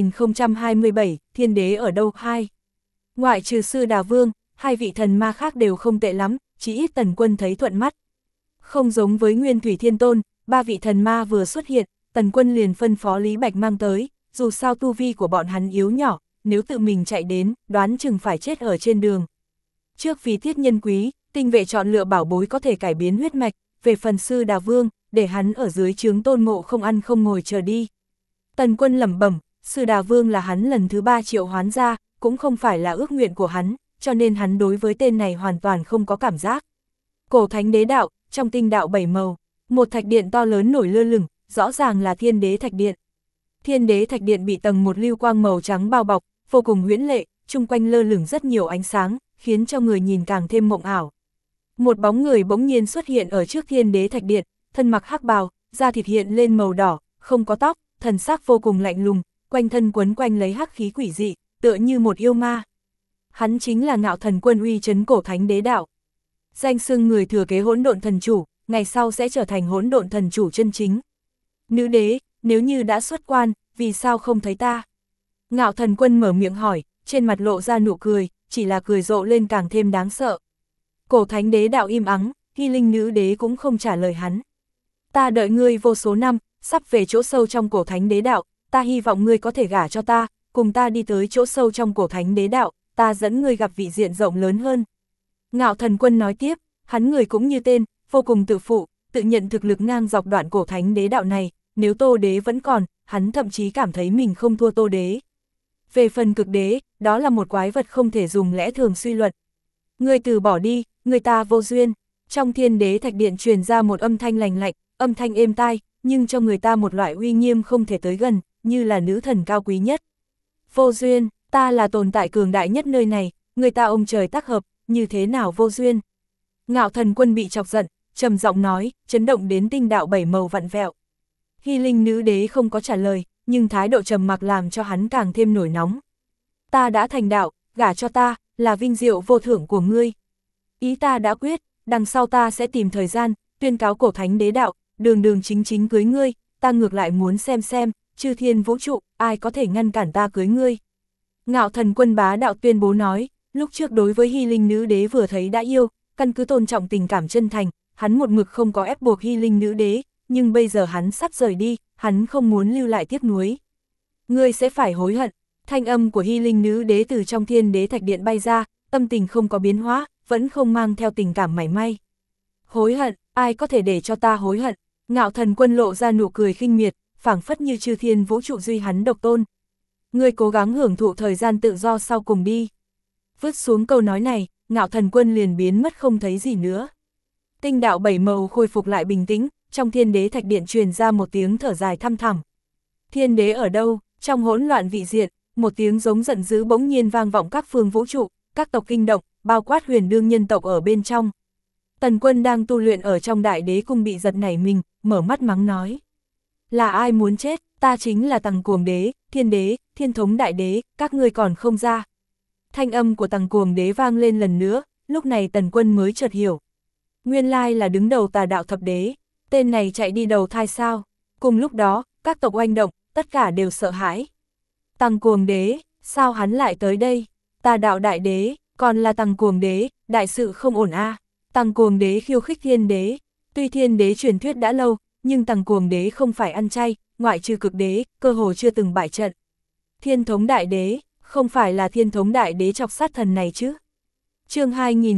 2027, Thiên đế ở đâu 2. Ngoại trừ Sư Đà Vương, hai vị thần ma khác đều không tệ lắm, chỉ ít Tần Quân thấy thuận mắt. Không giống với Nguyên Thủy Thiên Tôn, ba vị thần ma vừa xuất hiện, Tần Quân liền phân phó Lý Bạch mang tới, dù sao tu vi của bọn hắn yếu nhỏ, nếu tự mình chạy đến, đoán chừng phải chết ở trên đường. Trước vì thiết nhân quý, tinh vệ chọn lựa bảo bối có thể cải biến huyết mạch, về phần Sư Đà Vương, để hắn ở dưới trướng Tôn Ngộ không ăn không ngồi chờ đi. Tần Quân lẩm bẩm, Sư Đà Vương là hắn lần thứ 3 triệu hoán ra, cũng không phải là ước nguyện của hắn, cho nên hắn đối với tên này hoàn toàn không có cảm giác. Cổ Thánh Đế Đạo, trong tinh đạo 7 màu, một thạch điện to lớn nổi lơ lửng, rõ ràng là Thiên Đế Thạch Điện. Thiên Đế Thạch Điện bị tầng một lưu quang màu trắng bao bọc, vô cùng huyễn lệ, chung quanh lơ lửng rất nhiều ánh sáng, khiến cho người nhìn càng thêm mộng ảo. Một bóng người bỗng nhiên xuất hiện ở trước Thiên Đế Thạch Điện, thân mặc hắc bào, da thịt hiện lên màu đỏ, không có tóc, thần sắc vô cùng lạnh lùng, quanh thân quấn quanh lấy hắc khí quỷ dị, tựa như một yêu ma. Hắn chính là Ngạo Thần Quân uy chấn Cổ Thánh Đế Đạo. Danh xưng người thừa kế hỗn độn thần chủ, ngày sau sẽ trở thành hỗn độn thần chủ chân chính. Nữ đế, nếu như đã xuất quan, vì sao không thấy ta? Ngạo Thần Quân mở miệng hỏi, trên mặt lộ ra nụ cười, chỉ là cười rộ lên càng thêm đáng sợ. Cổ Thánh Đế Đạo im ắng, Hy Linh nữ đế cũng không trả lời hắn. Ta đợi ngươi vô số năm, sắp về chỗ sâu trong Cổ Thánh Đế Đạo, ta hy vọng ngươi có thể gả cho ta, cùng ta đi tới chỗ sâu trong Cổ Thánh Đế Đạo, ta dẫn ngươi gặp vị diện rộng lớn hơn. Ngạo Thần Quân nói tiếp, hắn người cũng như tên, vô cùng tự phụ, tự nhận thực lực ngang dọc đoạn Cổ Thánh Đế Đạo này, nếu Tô Đế vẫn còn, hắn thậm chí cảm thấy mình không thua Tô Đế. Về phần Cực Đế, đó là một quái vật không thể dùng lẽ thường suy luận. Ngươi từ bỏ đi, người ta vô duyên. Trong Thiên Đế Thạch Điện truyền ra một âm thanh lành lạnh, âm thanh êm tai, nhưng cho người ta một loại uy nghiêm không thể tới gần, như là nữ thần cao quý nhất. Vô duyên, ta là tồn tại cường đại nhất nơi này, người ta ông trời tác hợp, như thế nào vô duyên. Ngạo Thần Quân bị chọc giận, trầm giọng nói, chấn động đến tinh đạo 7 màu vặn vẹo. Hy Linh nữ đế không có trả lời, nhưng thái độ trầm mặc làm cho hắn càng thêm nổi nóng. Ta đã thành đạo, gả cho ta, là vinh diệu vô thưởng của ngươi. Ý ta đã quyết, đằng sau ta sẽ tìm thời gian, tuyên cáo Cổ Thánh Đế Đạo, đường đường chính chính cưới ngươi, ta ngược lại muốn xem, chư thiên vũ trụ, ai có thể ngăn cản ta cưới ngươi. Ngạo Thần Quân bá đạo tuyên bố nói, lúc trước đối với Hy Linh nữ đế vừa thấy đã yêu, căn cứ tôn trọng tình cảm chân thành, hắn một mực không có ép buộc Hy Linh nữ đế, nhưng bây giờ hắn sắp rời đi, hắn không muốn lưu lại tiếc nuối. Ngươi sẽ phải hối hận. Thanh âm của Hy Linh nữ đế từ trong Thiên Đế Thạch Điện bay ra, tâm tình không có biến hóa, vẫn không mang theo tình cảm mảy may. Hối hận, ai có thể để cho ta hối hận? Ngạo Thần Quân lộ ra nụ cười khinh miệt, phảng phất như chư thiên vũ trụ duy hắn độc tôn. Ngươi cố gắng hưởng thụ thời gian tự do sau cùng đi. Vứt xuống câu nói này, Ngạo Thần Quân liền biến mất không thấy gì nữa. Tinh đạo 7 màu khôi phục lại bình tĩnh, trong Thiên Đế Thạch Điện truyền ra một tiếng thở dài thăm thẳm. Thiên đế ở đâu? Trong hỗn loạn vị diện, một tiếng giống giận dữ bỗng nhiên vang vọng các phương vũ trụ, các tộc kinh động, bao quát Huyền Đương nhân tộc ở bên trong. Tần Quân đang tu luyện ở trong Đại Đế cung bị giật nảy mình, mở mắt mắng nói. Là ai muốn chết, ta chính là Tằng Cuồng Đế, Thiên Đế, Thiên Thống Đại Đế, các ngươi còn không ra. Thanh âm của Tằng Cuồng Đế vang lên lần nữa, lúc này Tần Quân mới chợt hiểu. Nguyên lai là đứng đầu Tà Đạo Thập Đế, tên này chạy đi đầu thai sao. Cùng lúc đó, các tộc oanh động, tất cả đều sợ hãi. Tằng Cuồng Đế, sao hắn lại tới đây? Tà Đạo Đại Đế, còn là Tằng Cuồng Đế, đại sự không ổn a. Tằng Cuồng Đế khiêu khích Thiên Đế, tuy Thiên Đế truyền thuyết đã lâu, nhưng Tằng Cuồng Đế không phải ăn chay, ngoại trừ Cực Đế, cơ hồ chưa từng bại trận. Thiên Thống Đại Đế, không phải là Thiên Thống Đại Đế chọc sát thần này chứ? Chương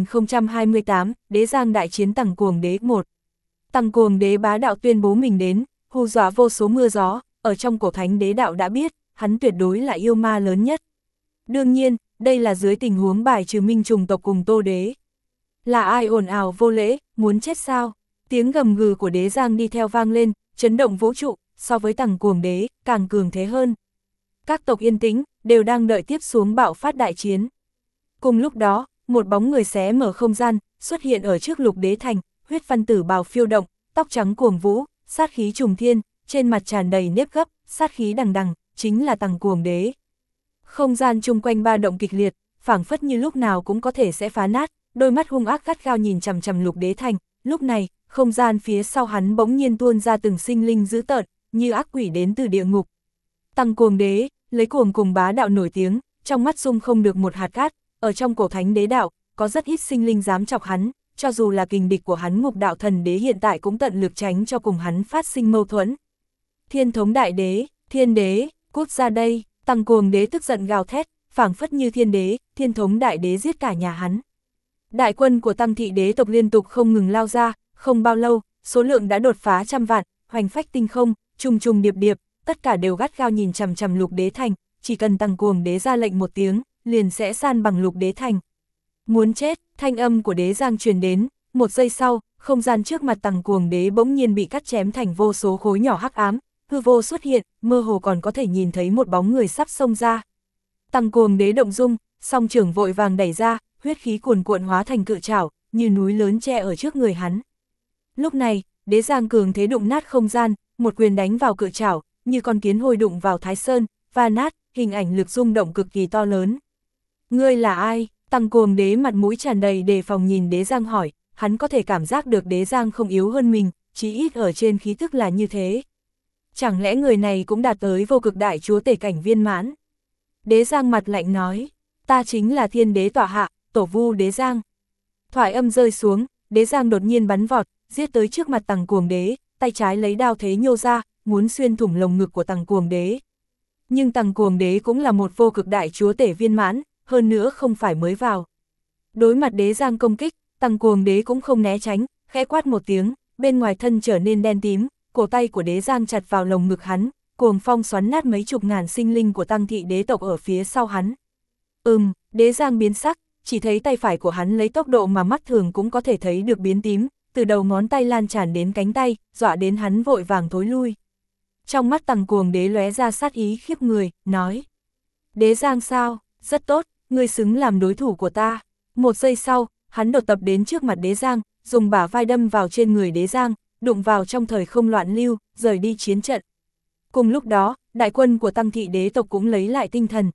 2028, Đế Giang đại chiến Tằng Cuồng Đế 1. Tằng Cuồng Đế bá đạo tuyên bố mình đến, hù dọa vô số mưa gió, ở trong Cổ Thánh Đế Đạo đã biết, hắn tuyệt đối là yêu ma lớn nhất. Đương nhiên, đây là dưới tình huống bài trừ Minh Trùng tộc cùng Tô Đế. Là ai ồn ào vô lễ, muốn chết sao? Tiếng gầm gừ của Đế Giang đi theo vang lên, chấn động vũ trụ, so với Tằng Cuồng Đế, càng cường thế hơn. Các tộc yên tĩnh, đều đang đợi tiếp xuống bạo phát đại chiến. Cùng lúc đó, một bóng người xé mở không gian, xuất hiện ở trước Lục Đế Thành, huyết văn tử bào phiêu động, tóc trắng cuồng vũ, sát khí trùng thiên, trên mặt tràn đầy nếp gấp, sát khí đằng đằng, chính là Tằng Cuồng Đế. Không gian chung quanh ba động kịch liệt, phảng phất như lúc nào cũng có thể sẽ phá nát, đôi mắt hung ác gắt gao nhìn chằm chằm Lục Đế Thành, lúc này, không gian phía sau hắn bỗng nhiên tuôn ra từng sinh linh dữ tợn, như ác quỷ đến từ địa ngục. Tăng Cuồng Đế, lấy cuồng cùng bá đạo nổi tiếng, trong mắt dung không được một hạt cát, ở trong cổ thánh đế đạo, có rất ít sinh linh dám chọc hắn, cho dù là kình địch của hắn Ngục Đạo Thần Đế hiện tại cũng tận lực tránh cho cùng hắn phát sinh mâu thuẫn. Thiên thống đại đế, thiên đế, cút ra đây, Tăng Cuồng Đế tức giận gào thét, phảng phất như thiên đế, thiên thống đại đế giết cả nhà hắn. Đại quân của Tăng thị đế tộc liên tục không ngừng lao ra, không bao lâu, số lượng đã đột phá 100 vạn, hoành phách tinh không, trùng trùng điệp điệp, tất cả đều gắt gao nhìn chằm chằm Lục Đế Thành, chỉ cần Tăng Cuồng Đế ra lệnh một tiếng, liền sẽ san bằng Lục Đế Thành. Muốn chết, thanh âm của Đế Giang truyền đến, một giây sau, không gian trước mặt Tăng Cuồng Đế bỗng nhiên bị cắt chém thành vô số khối nhỏ hắc ám, hư vô xuất hiện, mơ hồ còn có thể nhìn thấy một bóng người sắp xông ra. Tăng Cuồng Đế động dung, song trưởng vội vàng đẩy ra, huyết khí cuồn cuộn hóa thành cự trảo, như núi lớn che ở trước người hắn. Lúc này, Đế Giang cường thế đụng nát không gian, một quyền đánh vào cự trảo, như con kiến hôi đụng vào Thái Sơn, va nát, hình ảnh lực rung động cực kỳ to lớn. Ngươi là ai? Tăng Cuồng Đế mặt mũi tràn đầy đề phòng nhìn Đế Giang hỏi, hắn có thể cảm giác được Đế Giang không yếu hơn mình, chí ít ở trên khí thức là như thế. Chẳng lẽ người này cũng đạt tới vô cực đại chúa tể cảnh viên mãn? Đế Giang mặt lạnh nói, ta chính là thiên đế tọa hạ, tổ vu Đế Giang. Thoại âm rơi xuống, Đế Giang đột nhiên bắn vọt, giết tới trước mặt Tăng Cuồng Đế, tay trái lấy đao thế nhô ra, muốn xuyên thủng lồng ngực của Tăng Cuồng Đế. Nhưng Tăng Cuồng Đế cũng là một vô cực đại chúa tể viên mãn, hơn nữa không phải mới vào. Đối mặt Đế Giang công kích, Tăng Cuồng Đế cũng không né tránh, khẽ quát một tiếng, bên ngoài thân trở nên đen tím, cổ tay của Đế Giang chặt vào lồng ngực hắn, cuồng phong xoắn nát mấy chục ngàn sinh linh của Tăng thị đế tộc ở phía sau hắn. Đế Giang biến sắc, chỉ thấy tay phải của hắn lấy tốc độ mà mắt thường cũng có thể thấy được biến tím, từ đầu ngón tay lan tràn đến cánh tay, dọa đến hắn vội vàng thối lui. Trong mắt Tăng Cuồng Đế lóe ra sát ý khiếp người, nói: Đế Giang sao, rất tốt, ngươi xứng làm đối thủ của ta. Một giây sau, hắn đột tập đến trước mặt Đế Giang, dùng bả vai đâm vào trên người Đế Giang, đụng vào trong thời không loạn lưu, rời đi chiến trận. Cùng lúc đó, đại quân của Tăng thị đế tộc cũng lấy lại tinh thần.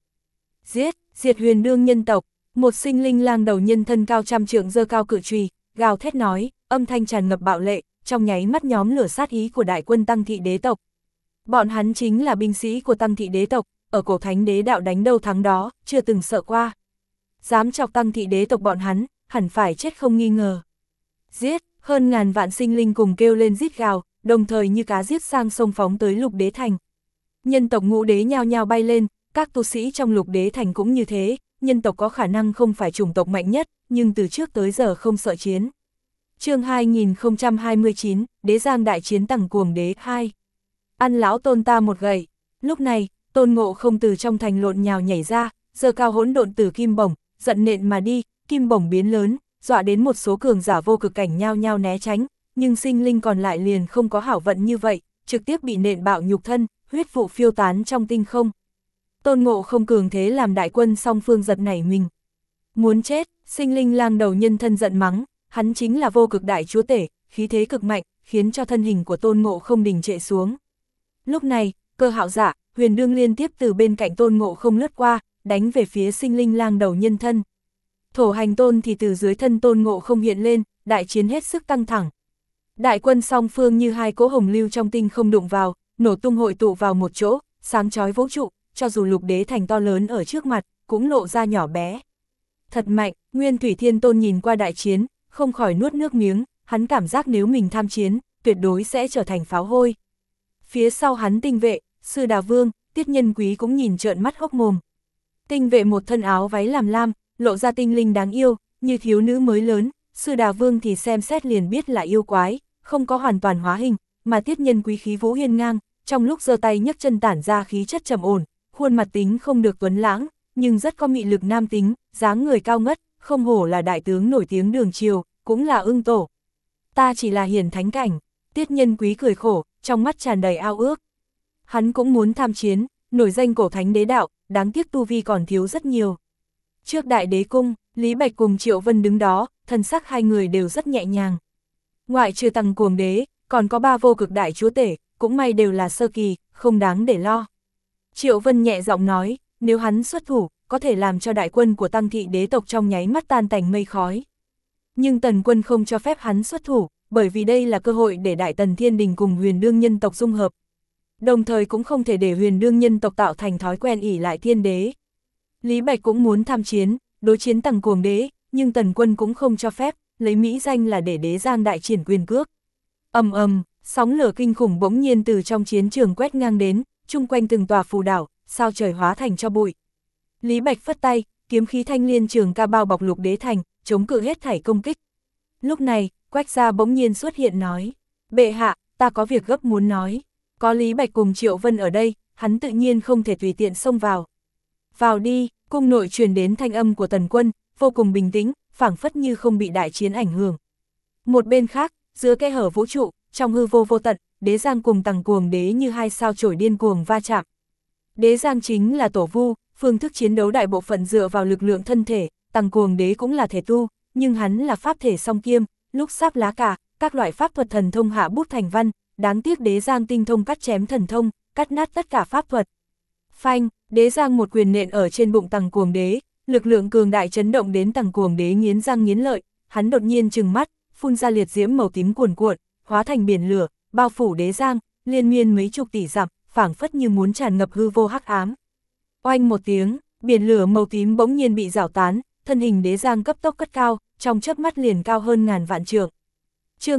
Diệt Huyền Đương nhân tộc, một sinh linh lang đầu nhân thân cao trăm trượng giơ cao cự chùy, gào thét nói, âm thanh tràn ngập bạo lệ, trong nháy mắt nhóm lửa sát ý của đại quân Tăng thị đế tộc. Bọn hắn chính là binh sĩ của Tăng thị đế tộc, ở cổ thánh đế đạo đánh đâu thắng đó, chưa từng sợ qua. Dám chọc Tăng thị đế tộc bọn hắn, hẳn phải chết không nghi ngờ. Giết, hơn ngàn vạn sinh linh cùng kêu lên rít gào, đồng thời như cá giết sang sông phóng tới Lục Đế Thành. Nhân tộc Ngũ Đế nhao nhao bay lên, các tu sĩ trong Lục Đế Thành cũng như thế, nhân tộc có khả năng không phải chủng tộc mạnh nhất, nhưng từ trước tới giờ không sợ chiến. Chương 2029, Đế Giang đại chiến Tăng Cuồng Đế 2. Ăn lão tôn ta một gậy. Lúc này, Tôn Ngộ Không từ trong thành lộn nhào nhảy ra, giơ cao hỗn độn tử kim bổng, giận nện mà đi, kim bổng biến lớn, dọa đến một số cường giả vô cực cảnh nhao nhao né tránh, nhưng sinh linh còn lại liền không có hảo vận như vậy, trực tiếp bị nện bạo nhục thân, huyết vụ phiêu tán trong tinh không. Tôn Ngộ Không cường thế làm đại quân song phương giật nảy mình. Muốn chết, sinh linh lang đầu nhân thân giận mắng, hắn chính là vô cực đại chúa tể, khí thế cực mạnh, khiến cho thân hình của Tôn Ngộ Không đình trệ xuống. Lúc này, Cơ Hạo Giả, Huyền Đương liên tiếp từ bên cạnh Tôn Ngộ Không lướt qua, đánh về phía sinh linh lang đầu nhân thân. Thổ Hành Tôn thì từ dưới thân Tôn Ngộ Không hiện lên, đại chiến hết sức căng thẳng. Đại quân song phương như hai cỗ hồng lưu trong tinh không đụng vào, nổ tung hội tụ vào một chỗ, sáng chói vũ trụ, cho dù Lục Đế Thành to lớn ở trước mặt, cũng lộ ra nhỏ bé. Thật mạnh, Nguyên Thủy Thiên Tôn nhìn qua đại chiến, không khỏi nuốt nước miếng, hắn cảm giác nếu mình tham chiến, tuyệt đối sẽ trở thành pháo hôi. Phía sau hắn tinh vệ, Sư Đà Vương, Tiết Nhân Quý cũng nhìn trợn mắt hốc mồm. Tinh vệ một thân áo váy làm lam, lộ ra tinh linh đáng yêu, như thiếu nữ mới lớn, Sư Đà Vương thì xem xét liền biết là yêu quái, không có hoàn toàn hóa hình, mà Tiết Nhân Quý khí vũ hiên ngang, trong lúc giơ tay nhấc chân tản ra khí chất trầm ổn, khuôn mặt tính không được tuấn lãng, nhưng rất có mị lực nam tính, dáng người cao ngất, không hổ là đại tướng nổi tiếng đường triều, cũng là ưng tổ. Ta chỉ là hiển thánh cảnh, Tiết Nhân Quý cười khổ, trong mắt tràn đầy ao ước. Hắn cũng muốn tham chiến, nổi danh cổ thánh đế đạo, đáng tiếc tu vi còn thiếu rất nhiều. Trước đại đế cung, Lý Bạch cùng Triệu Vân đứng đó, thân sắc hai người đều rất nhẹ nhàng. Ngoại trừ Tăng Cuồng Đế, còn có 3 vô cực đại chúa tể, cũng may đều là sơ kỳ, không đáng để lo. Triệu Vân nhẹ giọng nói, nếu hắn xuất thủ, có thể làm cho đại quân của Tăng thị đế tộc trong nháy mắt tan tành mây khói. Nhưng Tần Quân không cho phép hắn xuất thủ, bởi vì đây là cơ hội để Đại Tần Thiên Đình cùng Huyền Đương nhân tộc dung hợp. Đồng thời cũng không thể để Huyền Đương nhân tộc tạo thành thói quen ỷ lại thiên đế. Lý Bạch cũng muốn tham chiến, đối chiến Tằng Cuồng đế, nhưng Tần Quân cũng không cho phép, lấy mỹ danh là để đế giang đại triển quyền cước. Ầm ầm, sóng lửa kinh khủng bỗng nhiên từ trong chiến trường quét ngang đến, chung quanh từng tòa phù đảo, sao trời hóa thành cho bụi. Lý Bạch phất tay, kiếm khí thanh liên trường ca bao bọc Lục Đế Thành, chống cự hết thảy công kích. Lúc này, Quách Gia bỗng nhiên xuất hiện nói, bệ hạ, ta có việc gấp muốn nói. Có Lý Bạch cùng Triệu Vân ở đây, hắn tự nhiên không thể tùy tiện xông vào. Vào đi, cung nội truyền đến thanh âm của Tần Quân, vô cùng bình tĩnh, phảng phất như không bị đại chiến ảnh hưởng. Một bên khác, giữa kẽ hở vũ trụ, trong hư vô vô tận, Đế Giang cùng Tằng Cuồng đế như hai sao chổi điên cuồng va chạm. Đế Giang chính là tổ vu, phương thức chiến đấu đại bộ phận dựa vào lực lượng thân thể, Tằng Cuồng đế cũng là thể tu, nhưng hắn là pháp thể song kiêm, lúc sáp lá cà, các loại pháp thuật thần thông hạ bút thành văn, đáng tiếc Đế Giang tinh thông cắt chém thần thông, cắt nát tất cả pháp thuật. Phanh, Đế Giang một quyền nện ở trên bụng Tằng Cuồng đế, lực lượng cường đại chấn động đến Tằng Cuồng đế nghiến răng nghiến lợi, hắn đột nhiên trừng mắt, phun ra liệt diễm màu tím cuồn cuộn, hóa thành biển lửa, bao phủ Đế Giang, liên miên mấy chục tỷ dặm, phảng phất như muốn tràn ngập hư vô hắc ám. Oanh một tiếng, biển lửa màu tím bỗng nhiên bị rào tán, thân hình Đế Giang cấp tốc cất cao, trong chớp mắt liền cao hơn ngàn vạn trượng. Chương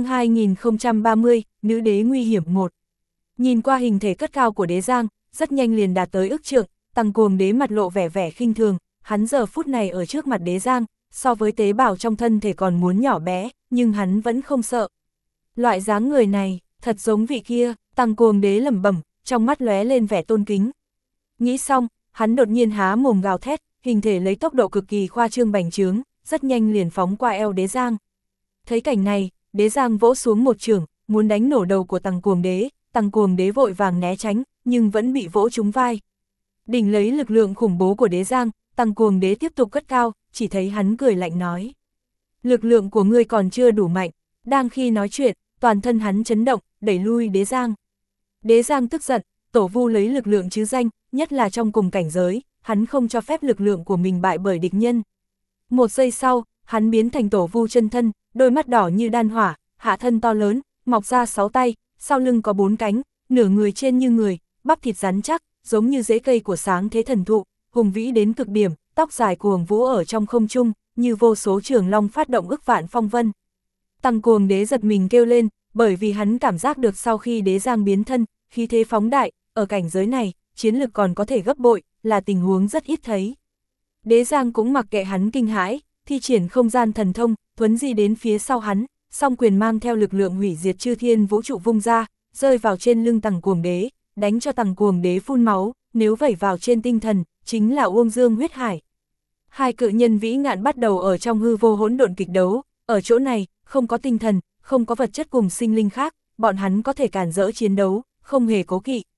2030, Nữ đế nguy hiểm 1. Nhìn qua hình thể cất cao của Đế Giang, rất nhanh liền đạt tới ức trượng, Tằng Cuồng đế mặt lộ vẻ vẻ khinh thường, hắn giờ phút này ở trước mặt Đế Giang, so với tế bào trong thân thể còn muốn nhỏ bé, nhưng hắn vẫn không sợ. Loại dáng người này, thật giống vị kia, Tằng Cuồng đế lẩm bẩm, trong mắt lóe lên vẻ tôn kính. Nghĩ xong, hắn đột nhiên há mồm gào thét, hình thể lấy tốc độ cực kỳ khoa trương bành trướng, rất nhanh liền phóng qua eo Đế Giang. Thấy cảnh này, Đế Giang vỗ xuống một chưởng, muốn đánh nổ đầu của Tằng Cuồng đế vội vàng né tránh, nhưng vẫn bị vỗ trúng vai. Đỉnh lấy lực lượng khủng bố của Đế Giang, Tằng Cuồng đế tiếp tục cất cao, chỉ thấy hắn cười lạnh nói. Lực lượng của ngươi còn chưa đủ mạnh. Đang khi nói chuyện, toàn thân hắn chấn động, đẩy lui Đế Giang. Đế Giang tức giận, tổ vu lấy lực lượng chứ danh, nhất là trong cùng cảnh giới, hắn không cho phép lực lượng của mình bại bởi địch nhân. Một giây sau, hắn biến thành tổ vu chân thân, đôi mắt đỏ như đan hỏa, hạ thân to lớn, mọc ra 6 tay, sau lưng có 4 cánh, nửa người trên như người, bắp thịt rắn chắc, giống như rễ cây của sáng thế thần thụ, hùng vĩ đến cực điểm, tóc dài cuồng vũ ở trong không trung, như vô số trường long phát động ức vạn phong vân. Tằng Cuồng đế giật mình kêu lên, bởi vì hắn cảm giác được sau khi Đế Giang biến thân, khí thế phóng đại, ở cảnh giới này, chiến lực còn có thể gấp bội, là tình huống rất ít thấy. Đế Giang cũng mặc kệ hắn kinh hãi, thi triển không gian thần thông, thuấn di đến phía sau hắn, song quyền mang theo lực lượng hủy diệt chư thiên vũ trụ vung ra, rơi vào trên lưng Tằng Cuồng đế, đánh cho Tằng Cuồng đế phun máu, nếu vẩy vào trên tinh thần, chính là Uông Dương huyết hải. Hai cự nhân vĩ ngạn bắt đầu ở trong hư vô hỗn độn kịch đấu, ở chỗ này, không có tinh thần, không có vật chất cùng sinh linh khác, bọn hắn có thể cản rỡ chiến đấu, không hề cố kỵ.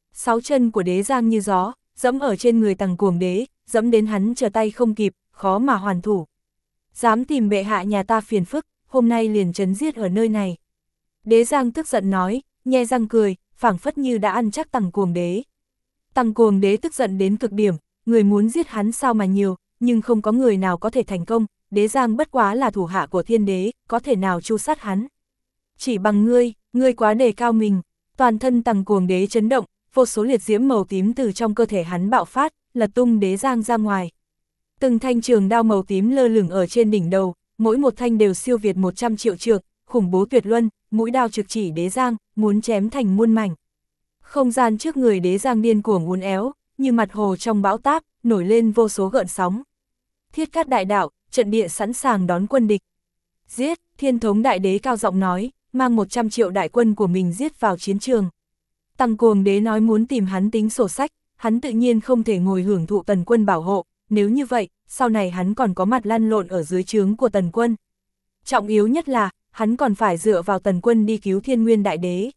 6 chân của Đế Giang như gió, dẫm ở trên người Tằng Cuồng đế, dẫm đến hắn trở tay không kịp, khó mà hoàn thủ. Dám tìm bệ hạ nhà ta phiền phức, hôm nay liền trấn giết ở nơi này. Đế Giang tức giận nói, nhe răng cười, phảng phất như đã ăn chắc Tằng Cuồng đế. Tằng Cuồng đế tức giận đến cực điểm, người muốn giết hắn sao mà nhiều, nhưng không có người nào có thể thành công, Đế Giang bất quá là thủ hạ của thiên đế, có thể nào tru sát hắn. Chỉ bằng ngươi quá đề cao mình, toàn thân Tằng Cuồng đế chấn động, vô số liệt diễm màu tím từ trong cơ thể hắn bạo phát, lật tung Đế Giang ra ngoài. Từng thanh trường đao màu tím lơ lửng ở trên đỉnh đầu, mỗi một thanh đều siêu việt 100 triệu trượng, khủng bố tuyệt luân, mũi đao trực chỉ Đế Giang, muốn chém thành muôn mảnh. Không gian trước người Đế Giang điên cuồng uốn éo, như mặt hồ trong bão táp, nổi lên vô số gợn sóng. Thiết Cát đại đạo, trận địa sẵn sàng đón quân địch. Giết, Thiên Thống đại đế cao giọng nói, mang 100 triệu đại quân của mình giết vào chiến trường. Tằng Cuồng đế nói muốn tìm hắn tính sổ sách, hắn tự nhiên không thể ngồi hưởng thụ Tần quân bảo hộ, nếu như vậy, sau này hắn còn có mặt lăn lộn ở dưới trướng của Tần quân. Trọng yếu nhất là, hắn còn phải dựa vào Tần quân đi cứu Thiên Nguyên đại đế.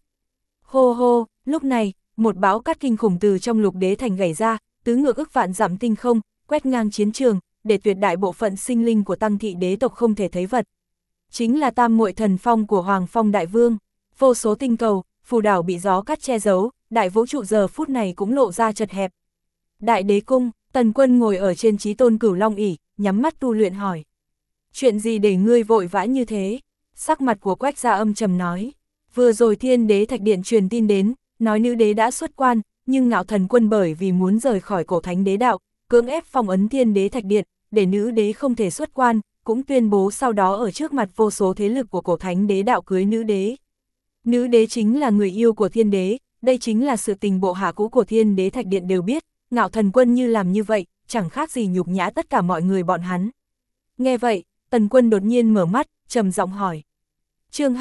Hô hô, lúc này, một bão cát kinh khủng từ trong Lục Đế Thành gảy ra, tứ ngược ức vạn dặm tinh không, quét ngang chiến trường, để tuyệt đại bộ phận sinh linh của Tăng thị đế tộc không thể thấy vật. Chính là tam muội thần phong của Hoàng Phong đại vương, vô số tinh cầu, phù đảo bị gió cát che giấu, đại vũ trụ giờ phút này cũng lộ ra chật hẹp. Đại đế cung, Tần quân ngồi ở trên chí tôn cửu long ỷ, nhắm mắt tu luyện hỏi. Chuyện gì để ngươi vội vã như thế? Sắc mặt của Quách Gia âm trầm nói. Vừa rồi Thiên Đế Thạch Điện truyền tin đến, nói nữ đế đã xuất quan, nhưng Ngạo Thần Quân bởi vì muốn rời khỏi cổ thánh đế đạo, cưỡng ép phong ấn Thiên Đế Thạch Điện, để nữ đế không thể xuất quan, cũng tuyên bố sau đó ở trước mặt vô số thế lực của cổ thánh đế đạo cưới nữ đế. Nữ đế chính là người yêu của Thiên Đế, đây chính là sự tình bộ hạ cũ của Thiên Đế Thạch Điện đều biết, Ngạo Thần Quân như làm như vậy, chẳng khác gì nhục nhã tất cả mọi người bọn hắn. Nghe vậy, Tần Quân đột nhiên mở mắt, trầm giọng hỏi. Chương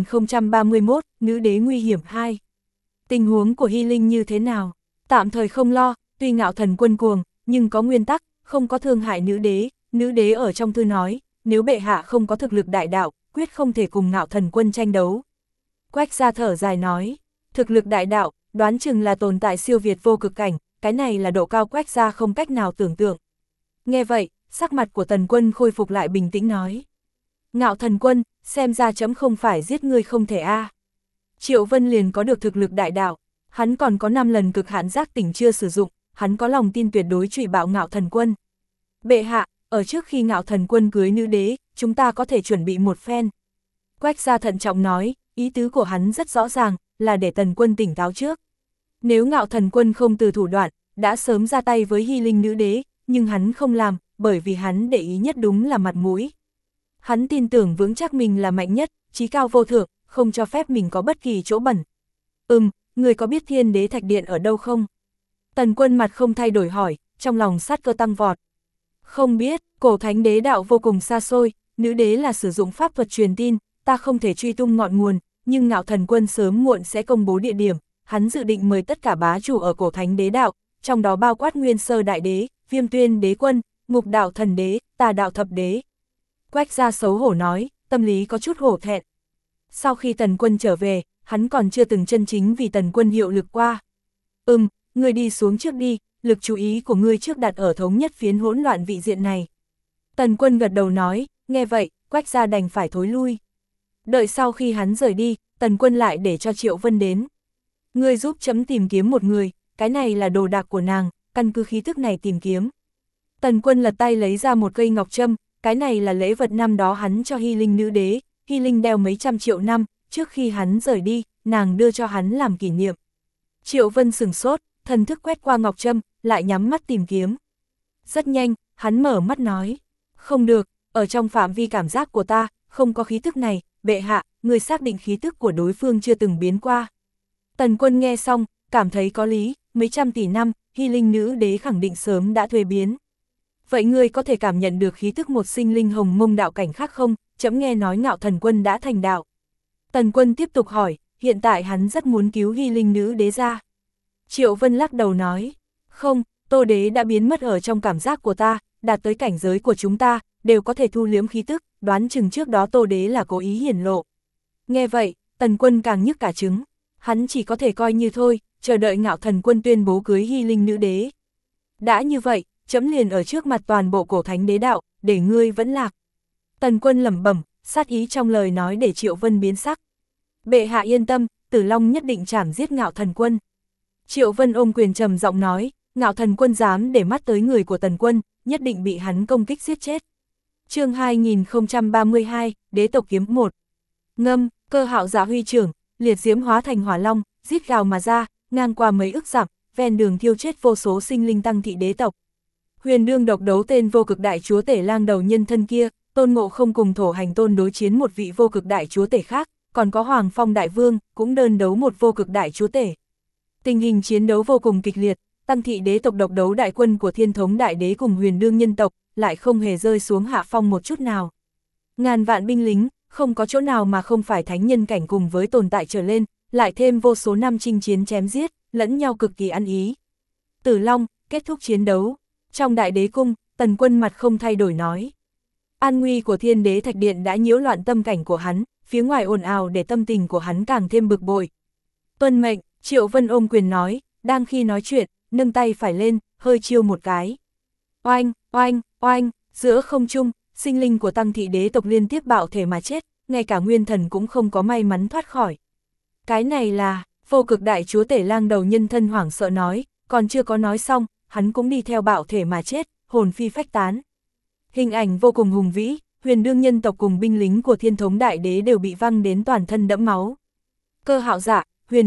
2031, Nữ đế nguy hiểm 2. Tình huống của Hy Linh như thế nào? Tạm thời không lo, tuy Ngạo Thần Quân cuồng, nhưng có nguyên tắc, không có thương hại nữ đế ở trong thư nói, nếu bệ hạ không có thực lực đại đạo, quyết không thể cùng Ngạo Thần Quân tranh đấu. Quách Gia thở dài nói, thực lực đại đạo, đoán chừng là tồn tại siêu việt vô cực cảnh, cái này là độ cao Quách Gia không cách nào tưởng tượng. Nghe vậy, sắc mặt của Tần Quân khôi phục lại bình tĩnh nói. Ngạo Thần Quân, xem ra chấm không phải giết ngươi không thể a. Triệu Vân liền có được thực lực đại đạo, hắn còn có 5 lần cực hạn giác tỉnh chưa sử dụng, hắn có lòng tin tuyệt đối trụy bạo Ngạo Thần Quân. Bệ hạ, ở trước khi Ngạo Thần Quân cưới nữ đế, chúng ta có thể chuẩn bị một phen. Quách Gia thận trọng nói, ý tứ của hắn rất rõ ràng, là để Tần Quân tỉnh táo trước. Nếu Ngạo Thần Quân không từ thủ đoạn, đã sớm ra tay với Hy Linh nữ đế, nhưng hắn không làm, bởi vì hắn để ý nhất đúng là mặt mũi. Hắn tin tưởng vững chắc mình là mạnh nhất, chí cao vô thượng, không cho phép mình có bất kỳ chỗ bẩn. Người có biết Thiên Đế Thạch Điện ở đâu không? Tần Quân mặt không thay đổi hỏi, trong lòng sát cơ tăng vọt. Không biết, cổ thánh đế đạo vô cùng xa xôi, nữ đế là sử dụng pháp thuật truyền tin, ta không thể truy tung ngọn nguồn, nhưng Ngạo Thần Quân sớm muộn sẽ công bố địa điểm, hắn dự định mời tất cả bá chủ ở cổ thánh đế đạo, trong đó bao quát Nguyên Sơ Đại Đế, Viêm Tuyên Đế Quân, Ngục Đạo Thần Đế, Tà Đạo Thập Đế. Quách Gia xấu hổ nói, tâm lý có chút hổ thẹn. Sau khi Tần Quân trở về, hắn còn chưa từng chân chính vì Tần Quân hiệu lực qua. Ngươi đi xuống trước đi, lực chú ý của ngươi trước đặt ở thống nhất phiến hỗn loạn vị diện này. Tần Quân gật đầu nói, nghe vậy, Quách Gia đành phải thối lui. Đợi sau khi hắn rời đi, Tần Quân lại để cho Triệu Vân đến. Ngươi giúp chấm tìm kiếm một người, cái này là đồ đạc của nàng, căn cứ khí thức này tìm kiếm. Tần Quân lật tay lấy ra một cây ngọc trâm, cái này là lễ vật năm đó hắn cho Hy Linh nữ đế, Hy Linh đeo mấy trăm triệu năm, trước khi hắn rời đi, nàng đưa cho hắn làm kỷ niệm. Triệu Vân sửng sốt, thần thức quét qua ngọc trâm, lại nhắm mắt tìm kiếm. Rất nhanh, hắn mở mắt nói, không được, ở trong phạm vi cảm giác của ta, không có khí thức này, bệ hạ, người xác định khí thức của đối phương chưa từng biến qua. Tần Quân nghe xong, cảm thấy có lý, mấy trăm tỷ năm, Hy Linh nữ đế khẳng định sớm đã thuế biến. Vậy ngươi có thể cảm nhận được khí thức một sinh linh hồng mông đạo cảnh khác không? Chấm nghe nói Ngạo Thần Quân đã thành đạo. Tần Quân tiếp tục hỏi, hiện tại hắn rất muốn cứu Hy Linh nữ đế ra. Triệu Vân lắc đầu nói, không, Tô đế đã biến mất ở trong cảm giác của ta, đạt tới cảnh giới của chúng ta, đều có thể thu liếm khí tức, đoán chừng trước đó Tô đế là cố ý hiển lộ. Nghe vậy, Tần Quân càng nhức cả trứng, hắn chỉ có thể coi như thôi, chờ đợi Ngạo Thần Quân tuyên bố cưới Hy Linh nữ đế. Đã như vậy, chấm liền ở trước mặt toàn bộ cổ thánh đế đạo, để ngươi vẫn lạc. Tần Quân lẩm bẩm, sát ý trong lời nói để Triệu Vân biến sắc. Bệ hạ yên tâm, Tử Long nhất định trảm giết Ngạo Thần Quân. Triệu Vân ôm quyền trầm giọng nói, Ngạo Thần Quân dám để mắt tới người của Tần Quân, nhất định bị hắn công kích giết chết. Chương 2032, Đế tộc kiếm 1. Ngâm, Cơ Hạo Dạ huy trưởng, liệt diễm hóa thành hỏa long, rít gào mà ra, ngang qua mấy ức dặm, ven đường thiêu chết vô số sinh linh tăng thị đế tộc. Huyền đương độc đấu tên vô cực đại chúa tể lang đầu nhân thân kia, Tôn Ngộ Không cùng Thổ Hành Tôn đối chiến một vị vô cực đại chúa tể khác, còn có Hoàng Phong đại vương cũng đơn đấu một vô cực đại chúa tể. Tình hình chiến đấu vô cùng kịch liệt, tăng thị đế tộc độc đấu đại quân của Thiên Thống Đại Đế cùng Huyền đương nhân tộc lại không hề rơi xuống hạ phong một chút nào. Ngàn vạn binh lính, không có chỗ nào mà không phải thánh nhân cảnh cùng với tồn tại trở lên, lại thêm vô số năm chinh chiến chém giết, lẫn nhau cực kỳ ăn ý. Tử Long, kết thúc chiến đấu. Trong Đại Đế cung, Tần Quân mặt không thay đổi nói. An nguy của Thiên Đế Thạch Điện đã nhiễu loạn tâm cảnh của hắn, phía ngoài ồn ào để tâm tình của hắn càng thêm bực bội. Tuân mệnh, Triệu Vân ôm quyền nói, đang khi nói chuyện, nâng tay phải lên, hơi chiêu một cái. Oanh, oanh, oanh, giữa không trung, sinh linh của tăng thị đế tộc liên tiếp bạo thể mà chết, ngay cả nguyên thần cũng không có may mắn thoát khỏi. Cái này là, vô cực đại chúa tể lang đầu nhân thân hoảng sợ nói, còn chưa có nói xong, hắn cũng đi theo bạo thể mà chết, hồn phi phách tán. Hình ảnh vô cùng hùng vĩ, Huyền đương nhân tộc cùng binh lính của Thiên Thống Đại Đế đều bị văng đến toàn thân đẫm máu. Cơ Hạo Dạ, Huyền đương,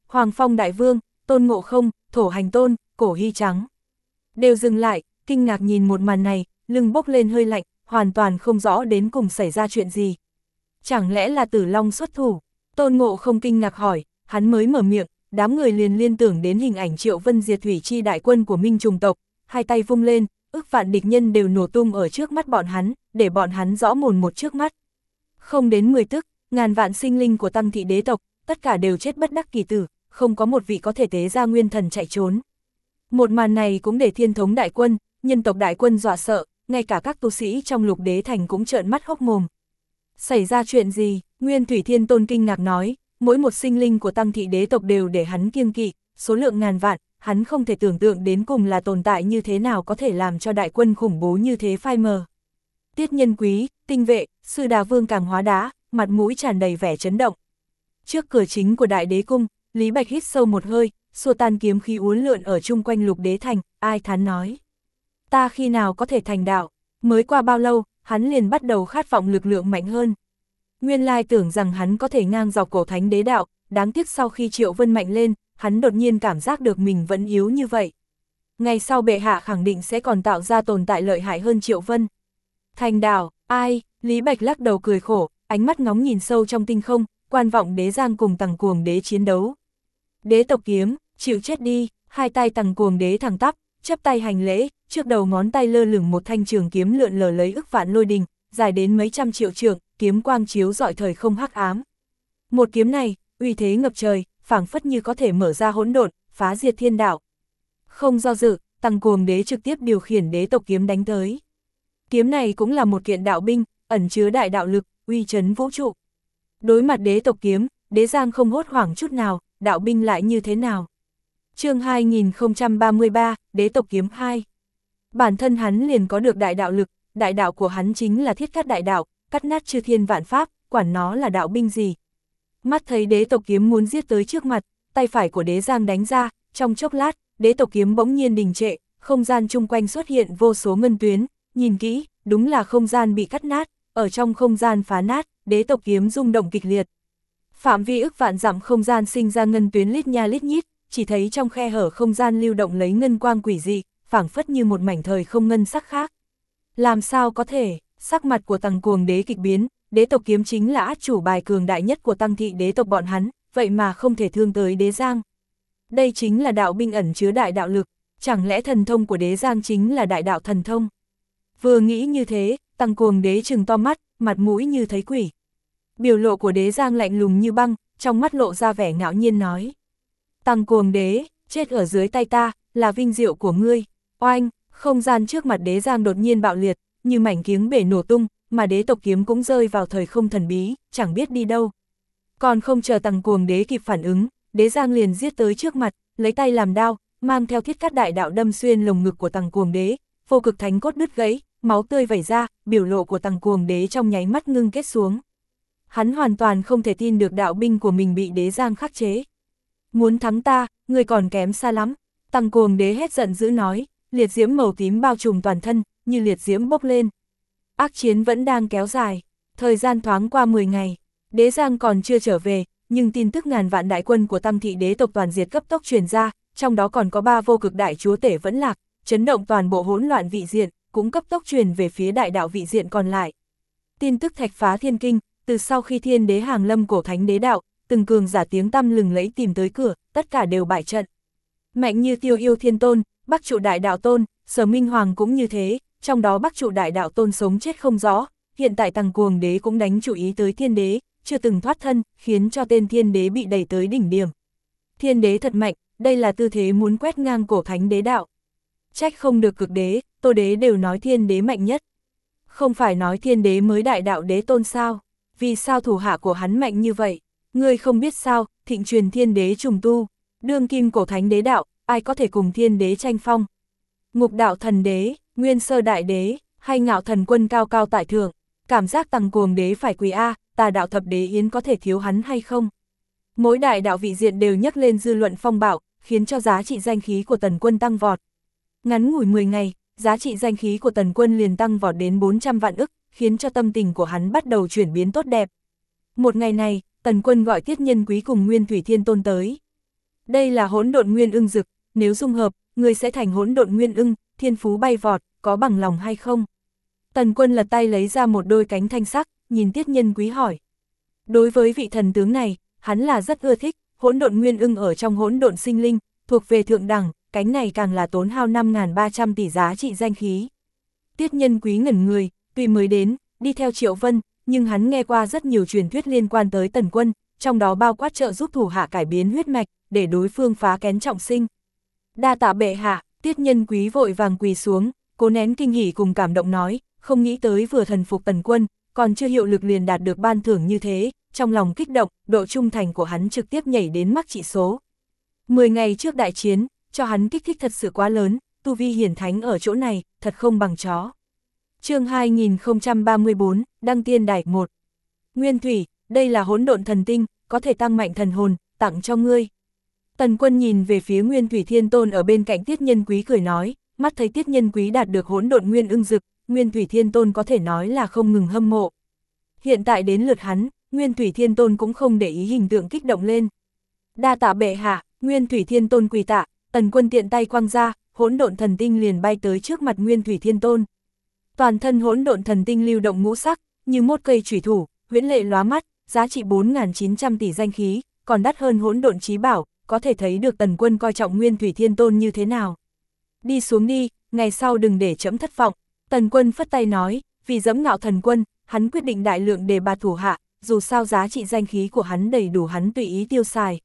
Hoàng Phong Đại Vương, Tôn Ngộ Không, Thổ Hành Tôn, Cổ Hy Trắng. Đều dừng lại, kinh ngạc nhìn một màn này, lưng bốc lên hơi lạnh, hoàn toàn không rõ đến cùng xảy ra chuyện gì. Chẳng lẽ là Tử Long xuất thủ? Tôn Ngộ Không kinh ngạc hỏi, hắn mới mở miệng, đám người liền liên tưởng đến hình ảnh Triệu Vân diệt thủy chi đại quân của Minh Trùng tộc, hai tay vung lên, ức vạn địch nhân đều nổ tung ở trước mắt bọn hắn, để bọn hắn rõ mồn một trước mắt. Không đến 10 tức, ngàn vạn sinh linh của Tăng thị đế tộc, tất cả đều chết bất đắc kỳ tử, không có một vị có thể tế ra nguyên thần chạy trốn. Một màn này cũng để Thiên Thống đại quân, nhân tộc đại quân dọa sợ, ngay cả các tu sĩ trong Lục Đế Thành cũng trợn mắt hốc mồm. Xảy ra chuyện gì? Nguyên Thủy Thiên Tôn kinh ngạc nói, mỗi một sinh linh của Tăng thị đế tộc đều để hắn kiêng kỵ, số lượng ngàn vạn, hắn không thể tưởng tượng đến cùng là tồn tại như thế nào có thể làm cho đại quân khủng bố như thế phai mờ. Tiết Nhân Quý, Tinh Vệ, Sư Đà Vương càng hóa đá, mặt mũi tràn đầy vẻ chấn động. Trước cửa chính của Đại Đế Cung, Lý Bạch hít sâu một hơi, xua tan kiếm khí uốn lượn ở chung quanh Lục Đế Thành, ai thán nói. Ta khi nào có thể thành đạo, mới qua bao lâu, hắn liền bắt đầu khát vọng lực lượng mạnh hơn. Nguyên lai tưởng rằng hắn có thể ngang dọc cổ thánh đế đạo, đáng tiếc sau khi Triệu Vân mạnh lên, hắn đột nhiên cảm giác được mình vẫn yếu như vậy. Ngày sau bệ hạ khẳng định sẽ còn tạo ra tồn tại lợi hại hơn Triệu Vân. Thành đạo, ai? Lý Bạch lắc đầu cười khổ, ánh mắt ngóng nhìn sâu trong tinh không, quan vọng Đế Giang cùng Tằng Cuồng Đế chiến đấu. Đế tộc kiếm, chịu chết đi, hai tay Tằng Cuồng Đế thẳng tắp, chắp tay hành lễ, trước đầu ngón tay lơ lửng một thanh trường kiếm lượn lờ lấy ức vạn lôi đình, dài đến mấy trăm triệu trượng, kiếm quang chiếu rọi thời không hắc ám. Một kiếm này, uy thế ngập trời, phảng phất như có thể mở ra hỗn độn, phá diệt thiên đạo. Không do dự, Tằng Cuồng Đế trực tiếp điều khiển đế tộc kiếm đánh tới. Kiếm này cũng là một kiện đạo binh, ẩn chứa đại đạo lực, uy chấn vũ trụ. Đối mặt đế tộc kiếm, Đế Giang không hốt hoảng chút nào, đạo binh lại như thế nào? Chương 2033, Đế tộc kiếm 2. Bản thân hắn liền có được đại đạo lực, đại đạo của hắn chính là thiết cắt đại đạo, cắt nát chư thiên vạn pháp, quản nó là đạo binh gì. Mắt thấy đế tộc kiếm muốn giết tới trước mặt, tay phải của Đế Giang đánh ra, trong chốc lát, đế tộc kiếm bỗng nhiên đình trệ, không gian chung quanh xuất hiện vô số ngân tuyến, nhìn kỹ, đúng là không gian bị cắt nát, ở trong không gian phá nát, đế tộc kiếm rung động kịch liệt. Phạm vi ức vạn dặm không gian sinh ra ngân tuyến lít nha lít nhít, chỉ thấy trong khe hở không gian lưu động lấy ngân quang quỷ dị, phảng phất như một mảnh thời không ngân sắc khác. Làm sao có thể? Sắc mặt của Tằng Cuồng Đế kịch biến, đế tộc kiếm chính là át chủ bài cường đại nhất của Tăng thị đế tộc bọn hắn, vậy mà không thể thương tới Đế Giang. Đây chính là đạo binh ẩn chứa đại đạo lực, chẳng lẽ thần thông của Đế Giang chính là đại đạo thần thông? Vừa nghĩ như thế, Tằng Cuồng Đế trừng to mắt, mặt mũi như thấy quỷ. Biểu lộ của Đế Giang lạnh lùng như băng, trong mắt lộ ra vẻ ngạo nhiên nói. Tằng Cuồng Đế, chết ở dưới tay ta, là vinh diệu của ngươi. Oanh, không gian trước mặt Đế Giang đột nhiên bạo liệt, như mảnh kiếng bể nổ tung, mà đế tộc kiếm cũng rơi vào thời không thần bí, chẳng biết đi đâu. Còn không chờ Tằng Cuồng Đế kịp phản ứng, Đế Giang liền giết tới trước mặt, lấy tay làm đao, mang theo thiết cắt đại đạo đâm xuyên lồng ngực của Tằng Cuồng Đế, vô cực thánh cốt đứt gãy, máu tươi vẩy ra, biểu lộ của Tằng Cuồng Đế trong nháy mắt ngưng kết xuống. Hắn hoàn toàn không thể tin được đạo binh của mình bị Đế Giang khắc chế. Muốn thắng ta, ngươi còn kém xa lắm. Tằng Cuồng Đế hét giận dữ nói, liệt diễm màu tím bao trùm toàn thân, như liệt diễm bốc lên. Ác chiến vẫn đang kéo dài, thời gian thoáng qua 10 ngày, Đế Giang còn chưa trở về, nhưng tin tức ngàn vạn đại quân của Tăng thị đế tộc toàn diệt cấp tốc truyền ra, trong đó còn có 3 vô cực đại chúa tể vẫn lạc, chấn động toàn bộ hỗn loạn vị diện, cũng cấp tốc truyền về phía đại đạo vị diện còn lại. Tin tức thạch phá thiên kinh, từ sau khi thiên đế hàng lâm cổ thánh đế đạo, từng cường giả tiếng tăm lừng lẫy tìm tới cửa, tất cả đều bại trận. Mạnh như Tiêu Yêu Thiên Tôn, Bắc Trụ Đại Đạo Tôn, Sở Minh Hoàng cũng như thế, trong đó Bắc Trụ Đại Đạo Tôn sống chết không rõ, hiện tại Tằng Cuồng Đế cũng đánh chú ý tới thiên đế, chưa từng thoát thân, khiến cho tên thiên đế bị đẩy tới đỉnh điểm. Thiên đế thật mạnh, đây là tư thế muốn quét ngang cổ thánh đế đạo. Trách không được Cực Đế, Tô Đế đều nói thiên đế mạnh nhất. Không phải nói thiên đế mới đại đạo đế tôn sao? Vì sao thủ hạ của hắn mạnh như vậy? Ngươi không biết sao, thịnh truyền thiên đế trùng tu, đương kim cổ thánh đế đạo, ai có thể cùng thiên đế tranh phong? Ngục đạo thần đế, nguyên sơ đại đế, hay ngạo thần quân cao cao tại thượng, cảm giác Tằng Cuồng Đế phải quỳ a, Tà đạo thập đế yến có thể thiếu hắn hay không? Mỗi đại đạo vị diện đều nhắc lên dư luận phong bạo, khiến cho giá trị danh khí của Tần Quân tăng vọt. Ngắn ngủi 10 ngày, giá trị danh khí của Tần Quân liền tăng vọt đến 400 vạn ức, khiến cho tâm tình của hắn bắt đầu chuyển biến tốt đẹp. Một ngày này, Tần Quân gọi Tiết Nhân Quý cùng Nguyên Thủy Thiên Tôn tới. Đây là hỗn độn nguyên ưng dực, nếu dung hợp, ngươi sẽ thành hỗn độn nguyên ưng, thiên phú bay vọt, có bằng lòng hay không? Tần Quân lật tay lấy ra một đôi cánh thanh sắc, nhìn Tiết Nhân Quý hỏi. Đối với vị thần tướng này, hắn là rất ưa thích, hỗn độn nguyên ưng ở trong hỗn độn sinh linh, thuộc về thượng đẳng, cánh này càng là tốn hao 5.300 tỷ giá trị danh khí. Tiết Nhân Quý ngẩn người, tuy mới đến, đi theo Triệu Vân, nhưng hắn nghe qua rất nhiều truyền thuyết liên quan tới Tần Quân, trong đó bao quát trợ giúp thủ hạ cải biến huyết mạch, để đối phương phá kén trọng sinh. Đa tạ bệ hạ, Tiết Nhân Quý vội vàng quỳ xuống, cố nén kinh hỉ cùng cảm động nói, không nghĩ tới vừa thần phục Tần Quân, còn chưa hiệu lực liền đạt được ban thưởng như thế, trong lòng kích động, độ trung thành của hắn trực tiếp nhảy đến mắc trị số. 10 ngày trước đại chiến, cho hắn kích thích thật sự quá lớn, tu vi hiển thánh ở chỗ này, thật không bằng chó. Chương 2034, Đăng Tiên Đài 1. Nguyên Thủy, đây là hỗn độn thần tinh, có thể tăng mạnh thần hồn, tặng cho ngươi. Tần Quân nhìn về phía Nguyên Thủy Thiên Tôn ở bên cạnh Tiết Nhân Quý cười nói, mắt thấy Tiết Nhân Quý đạt được hỗn độn nguyên ưng dực, Nguyên Thủy Thiên Tôn có thể nói là không ngừng hâm mộ. Hiện tại đến lượt hắn, Nguyên Thủy Thiên Tôn cũng không để ý hình tượng kích động lên. Đa tạ bệ hạ, Nguyên Thủy Thiên Tôn quỳ tạ, Tần Quân tiện tay quăng ra, hỗn độn thần tinh liền bay tới trước mặt Nguyên Thủy Thiên Tôn. Toàn thân hỗn độn thần tinh lưu động ngũ sắc, như một cây chủy thủ, huyễn lệ lóa mắt, giá trị 4.900 tỷ danh khí, còn đắt hơn hỗn độn chí bảo, có thể thấy được Tần Quân coi trọng Nguyên Thủy Thiên Tôn như thế nào. Đi xuống đi, ngày sau đừng để trẫm thất vọng. Tần Quân phất tay nói, vì dẫm ngạo thần quân, hắn quyết định đại lượng đề bạt thủ hạ, dù sao giá trị danh khí của hắn đầy đủ hắn tùy ý tiêu xài.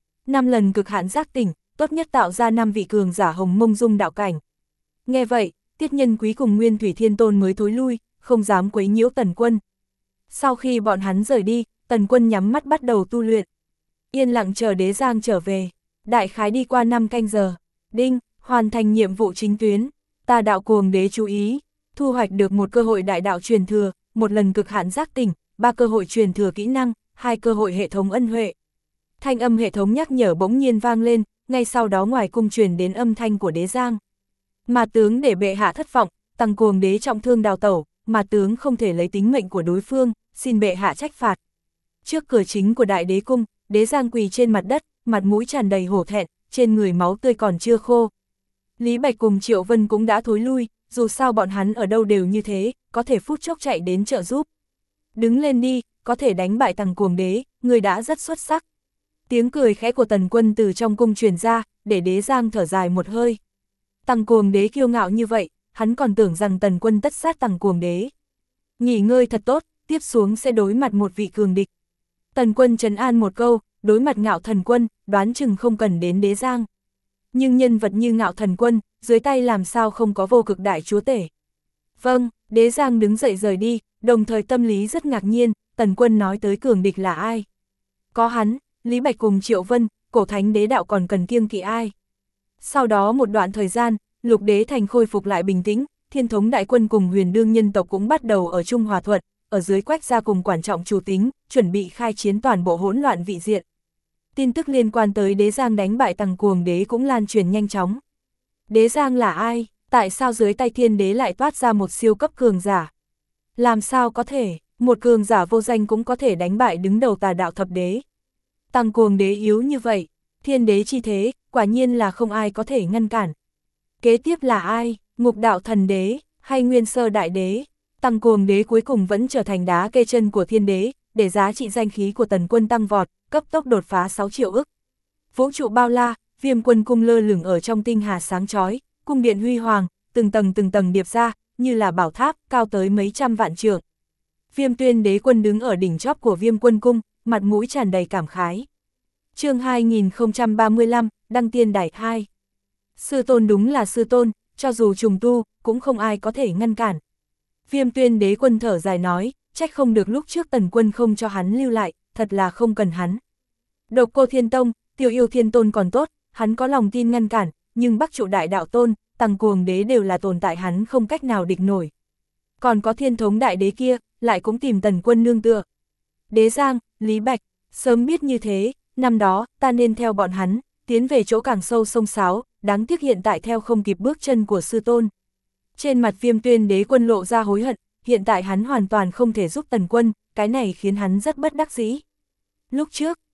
5 lần cực hạn giác tỉnh, tốt nhất tạo ra 5 vị cường giả hồng mông dung đạo cảnh. Nghe vậy, Tiết Nhân Quý cùng Nguyên Thủy Thiên Tôn mới thối lui, không dám quấy nhiễu Tần Quân. Sau khi bọn hắn rời đi, Tần Quân nhắm mắt bắt đầu tu luyện. Yên lặng chờ Đế Giang trở về. Đại khái đi qua 5 canh giờ. Đinh, hoàn thành nhiệm vụ chính tuyến. Tà đạo cuồng đế chú ý. Thu hoạch được một cơ hội đại đạo truyền thừa, 1 lần cực hạn giác tỉnh, 3 cơ hội truyền thừa kỹ năng, 2 cơ hội hệ thống ân huệ. Thanh âm hệ thống nhắc nhở bỗng nhiên vang lên, ngay sau đó ngoài cung truyền đến âm thanh của Đế Giang. Mà tướng để bệ hạ thất vọng, tăng cuồng đế trọng thương đào tẩu, mà tướng không thể lấy tính mệnh của đối phương, xin bệ hạ trách phạt. Trước cửa chính của Đại Đế cung, Đế Giang quỳ trên mặt đất, mặt mũi tràn đầy hổ thẹn, trên người máu tươi còn chưa khô. Lý Bạch cùng Triệu Vân cũng đã thối lui, dù sao bọn hắn ở đâu đều như thế, có thể phút chốc chạy đến trợ giúp. Đứng lên đi, có thể đánh bại tăng cuồng đế, người đã rất xuất sắc. Tiếng cười khẽ của Tần Quân từ trong cung truyền ra, để Đế Giang thở dài một hơi. Tăng cuồng đế kiêu ngạo như vậy, hắn còn tưởng rằng Tần Quân tất sát tăng cuồng đế. Nghỉ ngơi thật tốt, tiếp xuống sẽ đối mặt một vị cường địch. Tần Quân trấn an một câu, đối mặt Ngạo Thần Quân, đoán chừng không cần đến Đế Giang. Nhưng nhân vật như Ngạo Thần Quân, dưới tay làm sao không có vô cực đại chúa tể. Vâng, Đế Giang đứng dậy rời đi, đồng thời tâm lý rất ngạc nhiên, Tần Quân nói tới cường địch là ai? Có hắn, Lý Bạch cùng Triệu Vân, cổ thánh đế đạo còn cần kiêng kỵ ai? Sau đó một đoạn thời gian, Lục Đế Thành khôi phục lại bình tĩnh, Thiên Thống Đại Quân cùng Huyền Đương nhân tộc cũng bắt đầu ở chung hòa thuận, ở dưới Quách gia cùng quản trọng chủ tính, chuẩn bị khai chiến toàn bộ hỗn loạn vị diện. Tin tức liên quan tới Đế Giang đánh bại tăng cuồng đế cũng lan truyền nhanh chóng. Đế Giang là ai? Tại sao dưới tay Thiên Đế lại toát ra một siêu cấp cường giả? Làm sao có thể, một cường giả vô danh cũng có thể đánh bại đứng đầu tà đạo thập đế? Tăng cuồng đế yếu như vậy, Thiên Đế chi thế, quả nhiên là không ai có thể ngăn cản. Kế tiếp là ai? Ngục đạo thần đế, hay Nguyên Sơ Đại Đế? Tăng cuồng đế cuối cùng vẫn trở thành đá kê chân của Thiên Đế, để giá trị danh khí của Tần Quân tăng vọt, cấp tốc đột phá 6 triệu ức. Vũ trụ bao la, Viêm Quân cung lơ lửng ở trong tinh hà sáng chói, cung điện huy hoàng, từng tầng điệp ra, như là bảo tháp, cao tới mấy trăm vạn trượng. Viêm Tuyên Đế Quân đứng ở đỉnh chóp của Viêm Quân cung, mặt mũi tràn đầy cảm khái. Chương 2035, Đăng Tiên Đài 2. Sư tôn đúng là sư tôn, cho dù trùng tu, cũng không ai có thể ngăn cản. Viêm Tuyên Đế Quân thở dài nói, trách không được lúc trước Tần Quân không cho hắn lưu lại, thật là không cần hắn. Độc Cô Thiên Tông, Tiêu Yêu Thiên Tôn còn tốt, hắn có lòng tin ngăn cản, nhưng Bắc Trụ Đại Đạo Tôn, Tăng Cuồng Đế đều là tồn tại hắn không cách nào địch nổi. Còn có Thiên Thống Đại Đế kia, lại cũng tìm Tần Quân nương tựa. Đế Giang, Lý Bạch, sớm biết như thế, năm đó, ta nên theo bọn hắn, tiến về chỗ càng sâu sông sáo, đáng tiếc hiện tại theo không kịp bước chân của sư tôn. Trên mặt Viêm Tuyên Đế Quân lộ ra hối hận, hiện tại hắn hoàn toàn không thể giúp Tần Quân, cái này khiến hắn rất bất đắc dĩ. Lúc trước,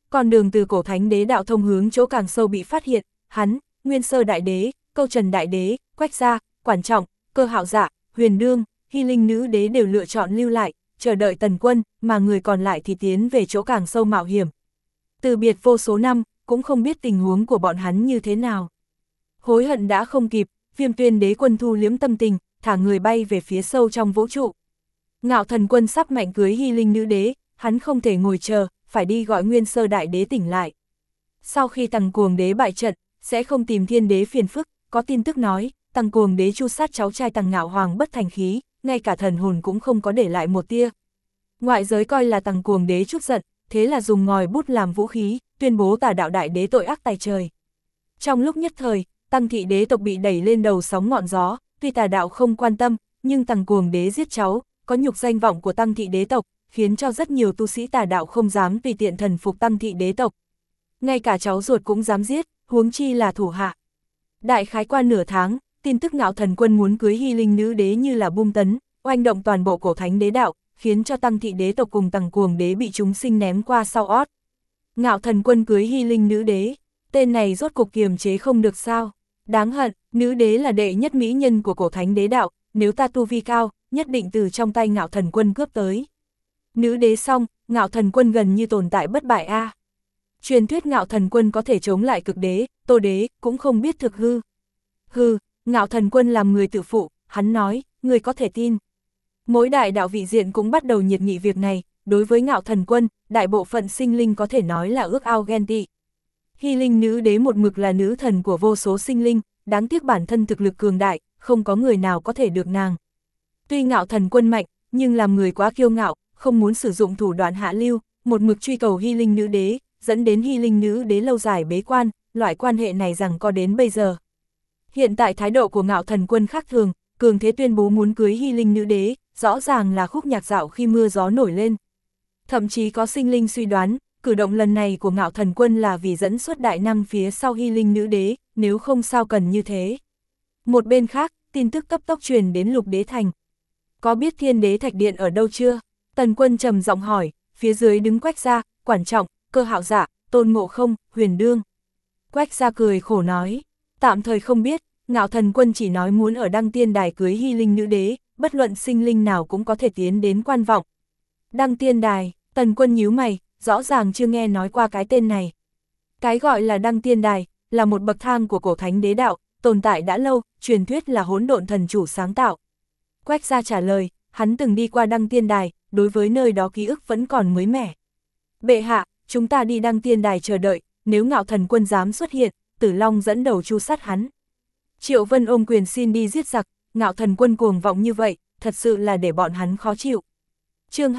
Con đường từ cổ thánh đế đạo thông hướng chỗ càng sâu bị phát hiện, hắn, Nguyên Sơ Đại Đế, Câu Trần Đại Đế, Quách Gia, Quản Trọng, Cơ Hạo Dạ, Huyền Đương, Hy Linh Nữ Đế đều lựa chọn lưu lại, chờ đợi Tần Quân, mà người còn lại thì tiến về chỗ càng sâu mạo hiểm. Từ biệt vô số năm, cũng không biết tình huống của bọn hắn như thế nào. Hối hận đã không kịp, Viêm Tuyên Đế Quân thu liếm tâm tình, thả người bay về phía sâu trong vũ trụ. Ngạo Thần Quân sắp mạnh cưới Hy Linh Nữ Đế, hắn không thể ngồi chờ, phải đi gọi Nguyên Sơ Đại Đế tỉnh lại. Sau khi Tằng Cuồng Đế bại trận, sẽ không tìm Thiên Đế phiền phức, có tin tức nói, Tằng Cuồng Đế chu sát cháu trai Tằng Ngạo Hoàng bất thành khí, ngay cả thần hồn cũng không có để lại một tia. Ngoại giới coi là Tằng Cuồng Đế chút giận, thế là dùng ngòi bút làm vũ khí, tuyên bố Tà Đạo Đại Đế tội ác tày trời. Trong lúc nhất thời, Tằng thị đế tộc bị đẩy lên đầu sóng ngọn gió, tuy Tà Đạo không quan tâm, nhưng Tằng Cuồng Đế giết cháu, có nhục danh vọng của Tằng thị đế tộc, khiến cho rất nhiều tu sĩ Tà Đạo không dám tùy tiện thần phục Tằng thị đế tộc. Ngay cả cháu ruột cũng dám giết, huống chi là thủ hạ. Đại khái qua nửa tháng, tin tức Ngạo Thần Quân muốn cưới Hy Linh Nữ Đế như là bom tấn, oanh động toàn bộ cổ thánh đế đạo, khiến cho Tằng thị đế tộc cùng Tằng Cuồng Đế bị chúng sinh ném qua sau ót. Ngạo Thần Quân cưới Hy Linh Nữ Đế, tên này rốt cục kiềm chế không được sao. Đáng hận, nữ đế là đệ nhất mỹ nhân của cổ thánh đế đạo, nếu ta tu vi cao, nhất định từ trong tay Ngạo Thần Quân cướp tới. Nữ đế xong, Ngạo Thần Quân gần như tồn tại bất bại a. Truyền thuyết Ngạo Thần Quân có thể chống lại cực đế, Tô đế, cũng không biết thực hư. Hư, Ngạo Thần Quân làm người tự phụ, hắn nói, người có thể tin. Mỗi đại đạo vị diện cũng bắt đầu nhiệt nghị việc này, đối với Ngạo Thần Quân, đại bộ phận sinh linh có thể nói là ước ao ghen tị. Hy Linh Nữ Đế một mực là nữ thần của vô số sinh linh, đáng tiếc bản thân thực lực cường đại, không có người nào có thể được nàng. Tuy Ngạo Thần Quân mạnh, nhưng làm người quá kiêu ngạo, không muốn sử dụng thủ đoạn hạ lưu, một mực truy cầu Hy Linh Nữ Đế, dẫn đến Hy Linh Nữ Đế lâu dài bế quan, loại quan hệ này rằng có đến bây giờ. Hiện tại thái độ của Ngạo Thần Quân khác thường, cường thế tuyên bố muốn cưới Hy Linh Nữ Đế, rõ ràng là khúc nhạc dạo khi mưa gió nổi lên. Thậm chí có sinh linh suy đoán, cử động lần này của Ngạo Thần Quân là vì dẫn xuất đại năng phía sau Hy Linh Nữ Đế, nếu không sao cần như thế. Một bên khác, tin tức cấp tốc truyền đến Lục Đế Thành. Có biết Thiên Đế Thạch Điện ở đâu chưa? Tần Quân trầm giọng hỏi, phía dưới đứng Quách Gia, Quản Trọng, Cơ Hạo Dạ, Tôn Ngộ Không, Huyền Đương. Quách Gia cười khổ nói, tạm thời không biết, Ngạo Thần Quân chỉ nói muốn ở Đăng Tiên Đài cưới Hy Linh Nữ Đế, bất luận sinh linh nào cũng có thể tiến đến quan vọng. Đăng Tiên Đài, Tần Quân nhíu mày, rõ ràng chưa nghe nói qua cái tên này. Cái gọi là Đăng Tiên Đài, là một bậc thang của cổ thánh đế đạo, tồn tại đã lâu, truyền thuyết là Hỗn Độn Thần Chủ sáng tạo. Quách Gia trả lời, hắn từng đi qua Đăng Tiên Đài, đối với nơi đó ký ức vẫn còn mới mẻ. Bệ hạ, chúng ta đi Đăng Tiên Đài chờ đợi, nếu Ngạo Thần Quân dám xuất hiện, Tử Long dẫn đầu chu sát hắn. Triệu Vân ôm quyền xin đi giết giặc, Ngạo Thần Quân cuồng vọng như vậy, thật sự là để bọn hắn khó chịu. Chương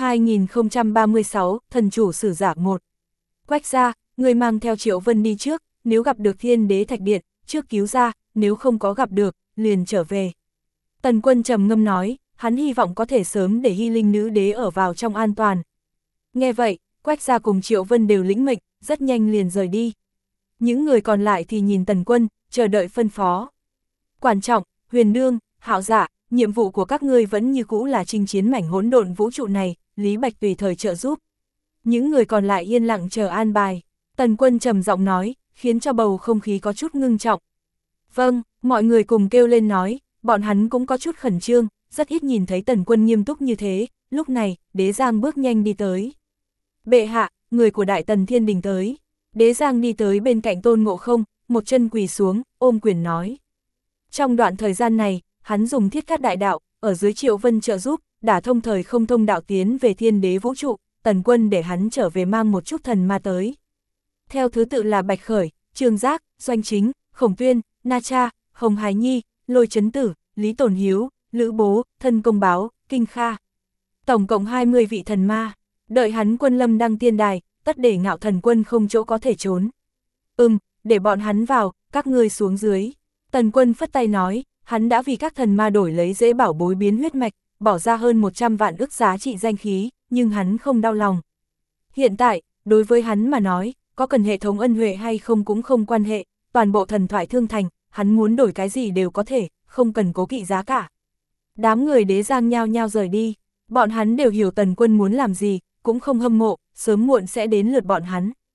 2036, Thần Chủ Sử Giả 1. Quách Gia, người mang theo Triệu Vân đi trước, nếu gặp được Thiên Đế Thạch Điện, trước cứu ra, nếu không có gặp được, liền trở về. Tần Quân trầm ngâm nói, hắn hy vọng có thể sớm để Hy Linh Nữ Đế ở vào trong an toàn. Nghe vậy, Quách Gia cùng Triệu Vân đều lĩnh mệnh, rất nhanh liền rời đi. Những người còn lại thì nhìn Tần Quân, chờ đợi phân phó. Quản Trọng, Huyền Đương, Hạo Dạ, nhiệm vụ của các ngươi vẫn như cũ là chinh chiến mảnh hỗn độn vũ trụ này, Lý Bạch tùy thời trợ giúp. Những người còn lại yên lặng chờ an bài. Tần Quân trầm giọng nói, khiến cho bầu không khí có chút ngưng trọng. Vâng, mọi người cùng kêu lên nói, bọn hắn cũng có chút khẩn trương, rất ít nhìn thấy Tần Quân nghiêm túc như thế. Lúc này, Đế Giang bước nhanh đi tới. Bệ hạ, người của Đại Tần Thiên Đình tới. Đế Giang đi tới bên cạnh Tôn Ngộ Không, một chân quỳ xuống, ôm quyền nói. Trong đoạn thời gian này, hắn dùng Thiết Cát Đại Đạo, ở dưới Triệu Vân trợ giúp, đả thông thời không thông đạo tiến về Thiên Đế vũ trụ, Tần Quân để hắn trở về mang một chút thần ma tới. Theo thứ tự là Bạch Khởi, Trương Giác, Doanh Chính, Khổng Tuyên, Na Cha, Hồng Hải Nhi, Lôi Chấn Tử, Lý Tồn Hiếu, Lữ Bố, Thân Công Báo, Kinh Kha. Tổng cộng 20 vị thần ma, đợi hắn quân lâm Đăng Tiên Đài, tất để Ngạo Thần Quân không chỗ có thể trốn. Để bọn hắn vào, các ngươi xuống dưới. Tần Quân phất tay nói, hắn đã vì các thần ma đổi lấy dễ bảo bối biến huyết mạch, bỏ ra hơn 100 vạn ức giá trị danh khí, nhưng hắn không đau lòng. Hiện tại, đối với hắn mà nói, có cần hệ thống ân huệ hay không cũng không quan hệ, toàn bộ thần thoại thương thành, hắn muốn đổi cái gì đều có thể, không cần cố kỵ giá cả. Đám người Đế Giang nhao nhao rời đi, bọn hắn đều hiểu Tần Quân muốn làm gì, cũng không hâm mộ, sớm muộn sẽ đến lượt bọn hắn.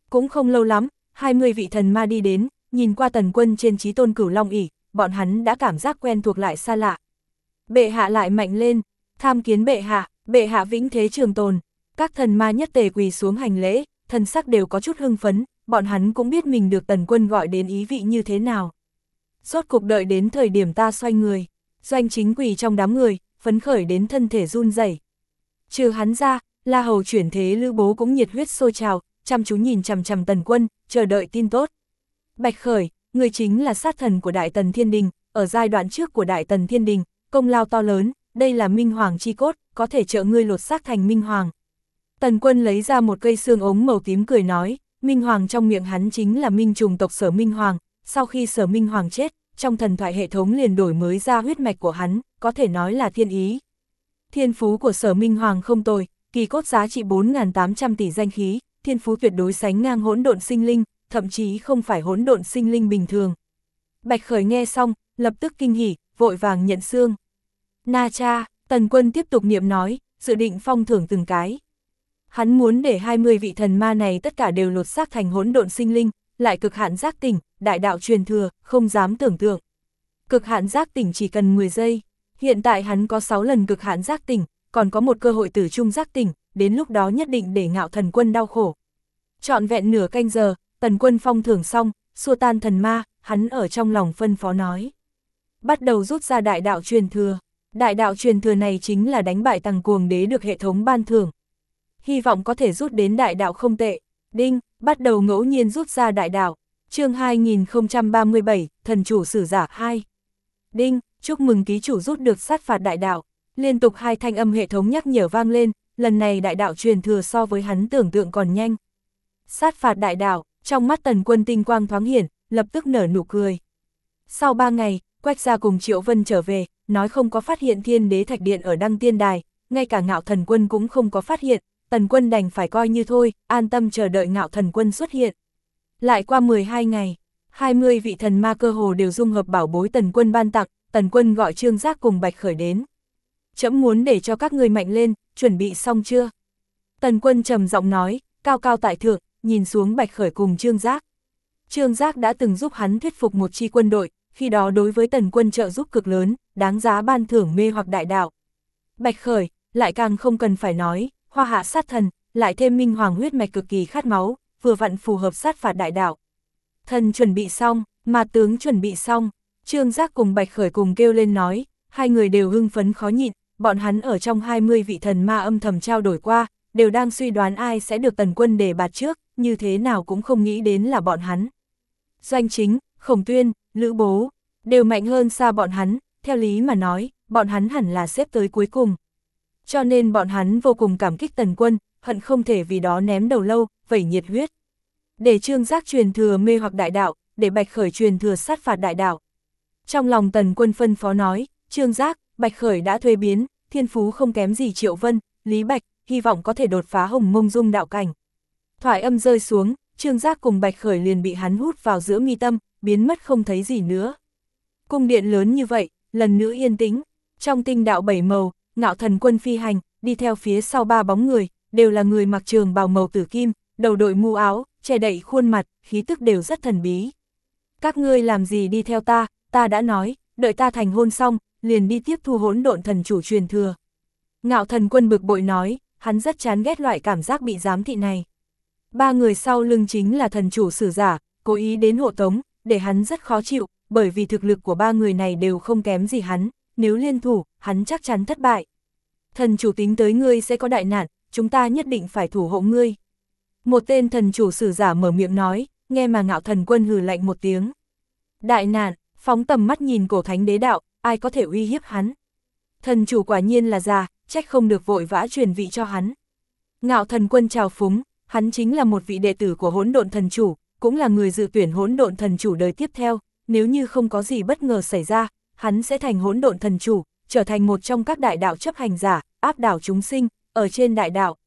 Cũng không lâu lắm, 20 vị thần ma đi đến, nhìn qua Tần Quân trên Chí Tôn Cửu Long ỷ, bọn hắn đã cảm giác quen thuộc lại xa lạ. Bệ hạ lại mạnh lên, tham kiến bệ hạ vĩnh thế trường tồn. Các thần ma nhất tề quỳ xuống hành lễ, thần sắc đều có chút hưng phấn, bọn hắn cũng biết mình được Tần Quân gọi đến ý vị như thế nào. Rốt cục đợi đến thời điểm ta xoay người, Doanh Chính quỳ trong đám người, phấn khởi đến thân thể run rẩy. Trừ hắn ra, La Hầu chuyển thế Lữ Bố cũng nhiệt huyết sôi trào, chăm chú nhìn chằm chằm Tần Quân, chờ đợi tin tốt. Bạch Khởi, người chính là sát thần của Đại Tần Thiên Đình, ở giai đoạn trước của Đại Tần Thiên Đình, công lao to lớn, đây là Minh Hoàng chi cốt, có thể trợ ngươi lột xác thành Minh Hoàng. Tần Quân lấy ra một cây xương ống màu tím cười nói, Minh Hoàng trong miệng hắn chính là Minh trùng tộc Sở Minh Hoàng, sau khi Sở Minh Hoàng chết, trong thần thoại hệ thống liền đổi mới ra huyết mạch của hắn, có thể nói là thiên ý. Thiên phú của Sở Minh Hoàng không tồi, kỳ cốt giá trị 4.800 tỷ danh khí, thiên phú tuyệt đối sánh ngang hỗn độn sinh linh, thậm chí không phải hỗn độn sinh linh bình thường. Bạch Khởi nghe xong, lập tức kinh hỉ, vội vàng nhận xương. Na cha, Tần Quân tiếp tục niệm nói, dự định phong thưởng từng cái. Hắn muốn để 20 vị thần ma này tất cả đều lột xác thành hỗn độn sinh linh, lại cực hạn giác tỉnh, đại đạo truyền thừa, không dám tưởng tượng. Cực hạn giác tỉnh chỉ cần 10 giây, hiện tại hắn có 6 lần cực hạn giác tỉnh, còn có một cơ hội tử trung giác tỉnh, đến lúc đó nhất định để Ngạo Thần Quân đau khổ. Trọn vẹn nửa canh giờ, Tần Quân phong thưởng xong, xua tan thần ma, hắn ở trong lòng phân phó nói. Bắt đầu rút ra đại đạo truyền thừa. Đại đạo truyền thừa này chính là đánh bại Tằng Cuồng Đế được hệ thống ban thưởng. Hy vọng có thể rút đến đại đạo không tệ. Đinh, bắt đầu ngẫu nhiên rút ra đại đạo. Chương 2037, Thần chủ sử giả 2. Đinh, chúc mừng ký chủ rút được sát phạt đại đạo. Liên tục 2 thanh âm hệ thống nhắc nhở vang lên, lần này đại đạo truyền thừa so với hắn tưởng tượng còn nhanh. Sát phạt đại đạo, trong mắt Tần Quân tinh quang thoáng hiển, lập tức nở nụ cười. Sau 3 ngày, Quách gia cùng Triệu Vân trở về, nói không có phát hiện Thiên Đế Thạch Điện ở Đăng Tiên Đài, ngay cả Ngạo Thần Quân cũng không có phát hiện, Tần Quân đành phải coi như thôi, an tâm chờ đợi Ngạo Thần Quân xuất hiện. Lại qua 12 ngày, 20 vị thần ma cơ hồ đều dung hợp bảo bối Tần Quân ban tặng, Tần Quân gọi Trương Giác cùng Bạch Khởi đến. Trẫm muốn để cho các ngươi mạnh lên, chuẩn bị xong chưa? Tần Quân trầm giọng nói, cao cao tại thượng, nhìn xuống Bạch Khởi cùng Trương Giác. Trương Giác đã từng giúp hắn thuyết phục một chi quân đội, khi đó đối với Tần Quân trợ giúp cực lớn, đáng giá ban thưởng mê hoặc đại đạo. Bạch Khởi, lại càng không cần phải nói, hoa hạ sát thần, lại thêm Minh Hoàng huyết mạch cực kỳ khát máu, vừa vặn phù hợp sát phạt đại đạo. Thần chuẩn bị xong, mà tướng chuẩn bị xong, Trương Giác cùng Bạch Khởi cùng kêu lên nói, hai người đều hưng phấn khó nhịn, bọn hắn ở trong 20 vị thần ma âm thầm trao đổi qua, đều đang suy đoán ai sẽ được Tần Quân đề bạt trước, như thế nào cũng không nghĩ đến là bọn hắn. Doanh Chính, Khổng Tuyên, Lữ Bố, đều mạnh hơn xa bọn hắn, theo lý mà nói, bọn hắn hẳn là xếp tới cuối cùng. Cho nên bọn hắn vô cùng cảm kích Tần Quân, hận không thể vì đó ném đầu lâu, vẩy nhiệt huyết. Để Trương Giác truyền thừa mê hoặc đại đạo, để Bạch Khởi truyền thừa sát phạt đại đạo. Trong lòng Tần Quân phân phó nói, Trương Giác, Bạch Khởi đã thuế biến, thiên phú không kém gì Triệu Vân, Lý Bạch, hy vọng có thể đột phá Hồng Mông Dung đạo cảnh. Thoại âm rơi xuống, Trương Giác cùng Bạch Khởi liền bị hắn hút vào giữa mi tâm, biến mất không thấy gì nữa. Cung điện lớn như vậy, lần nữa yên tĩnh, trong tinh đạo 7 màu, Ngạo Thần Quân phi hành, đi theo phía sau 3 bóng người, đều là người mặc trường bào màu tử kim, đầu đội mũ áo, che đậy khuôn mặt, khí tức đều rất thần bí. Các ngươi làm gì đi theo ta, ta đã nói, đợi ta thành hôn xong, liền đi tiếp thu hỗn độn thần chủ truyền thừa. Ngạo Thần Quân bực bội nói, hắn rất chán ghét loại cảm giác bị giám thị này. 3 người sau lưng chính là thần chủ sử giả, cố ý đến hộ tống, để hắn rất khó chịu, bởi vì thực lực của 3 người này đều không kém gì hắn, nếu liên thủ, hắn chắc chắn thất bại. Thần chủ tính tới ngươi sẽ có đại nạn, chúng ta nhất định phải thủ hộ ngươi. Một tên thần chủ sử giả mở miệng nói, nghe mà Ngạo Thần Quân hừ lạnh một tiếng. Đại nạn, phóng tầm mắt nhìn cổ thánh đế đạo, ai có thể uy hiếp hắn. Thần chủ quả nhiên là già, trách không được vội vã truyền vị cho hắn. Ngạo Thần Quân chào phúng, hắn chính là một vị đệ tử của hỗn độn thần chủ, cũng là người dự tuyển hỗn độn thần chủ đời tiếp theo, nếu như không có gì bất ngờ xảy ra, hắn sẽ thành hỗn độn thần chủ, trở thành một trong các đại đạo chấp hành giả, áp đảo chúng sinh, ở trên đại đạo.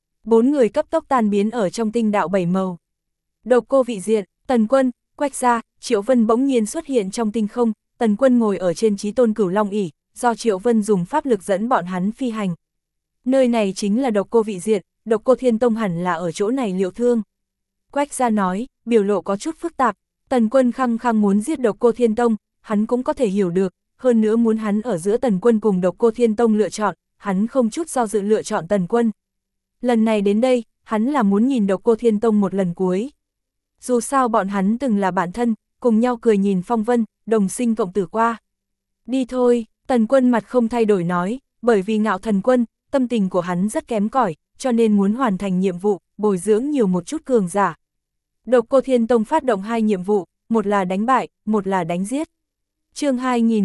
4 người cấp tốc tan biến ở trong tinh đạo 7 màu. Độc Cô Vị Diện, Tần Quân, Quách gia, Triệu Vân bỗng nhiên xuất hiện trong tinh không, Tần Quân ngồi ở trên Chí Tôn Cửu Long ỷ, do Triệu Vân dùng pháp lực dẫn bọn hắn phi hành. Nơi này chính là Độc Cô Vị Diện, Độc Cô Thiên Tông hẳn là ở chỗ này liệu thương. Quách gia nói, biểu lộ có chút phức tạp, Tần Quân khăng khăng muốn giết Độc Cô Thiên Tông, hắn cũng có thể hiểu được, hơn nữa muốn hắn ở giữa Tần Quân cùng Độc Cô Thiên Tông lựa chọn, hắn không chút do dự lựa chọn Tần Quân. Lần này đến đây, hắn là muốn nhìn Độc Cô Thiên Tông một lần cuối. Dù sao bọn hắn từng là bạn thân, cùng nhau cười nhìn phong vân, đồng sinh cộng tử qua. Đi thôi, Tần Quân mặt không thay đổi nói, bởi vì Ngạo Thần Quân, tâm tình của hắn rất kém cỏi, cho nên muốn hoàn thành nhiệm vụ, bồi dưỡng nhiều một chút cường giả. Độc Cô Thiên Tông phát động 2 nhiệm vụ, một là đánh bại, một là đánh giết. Chương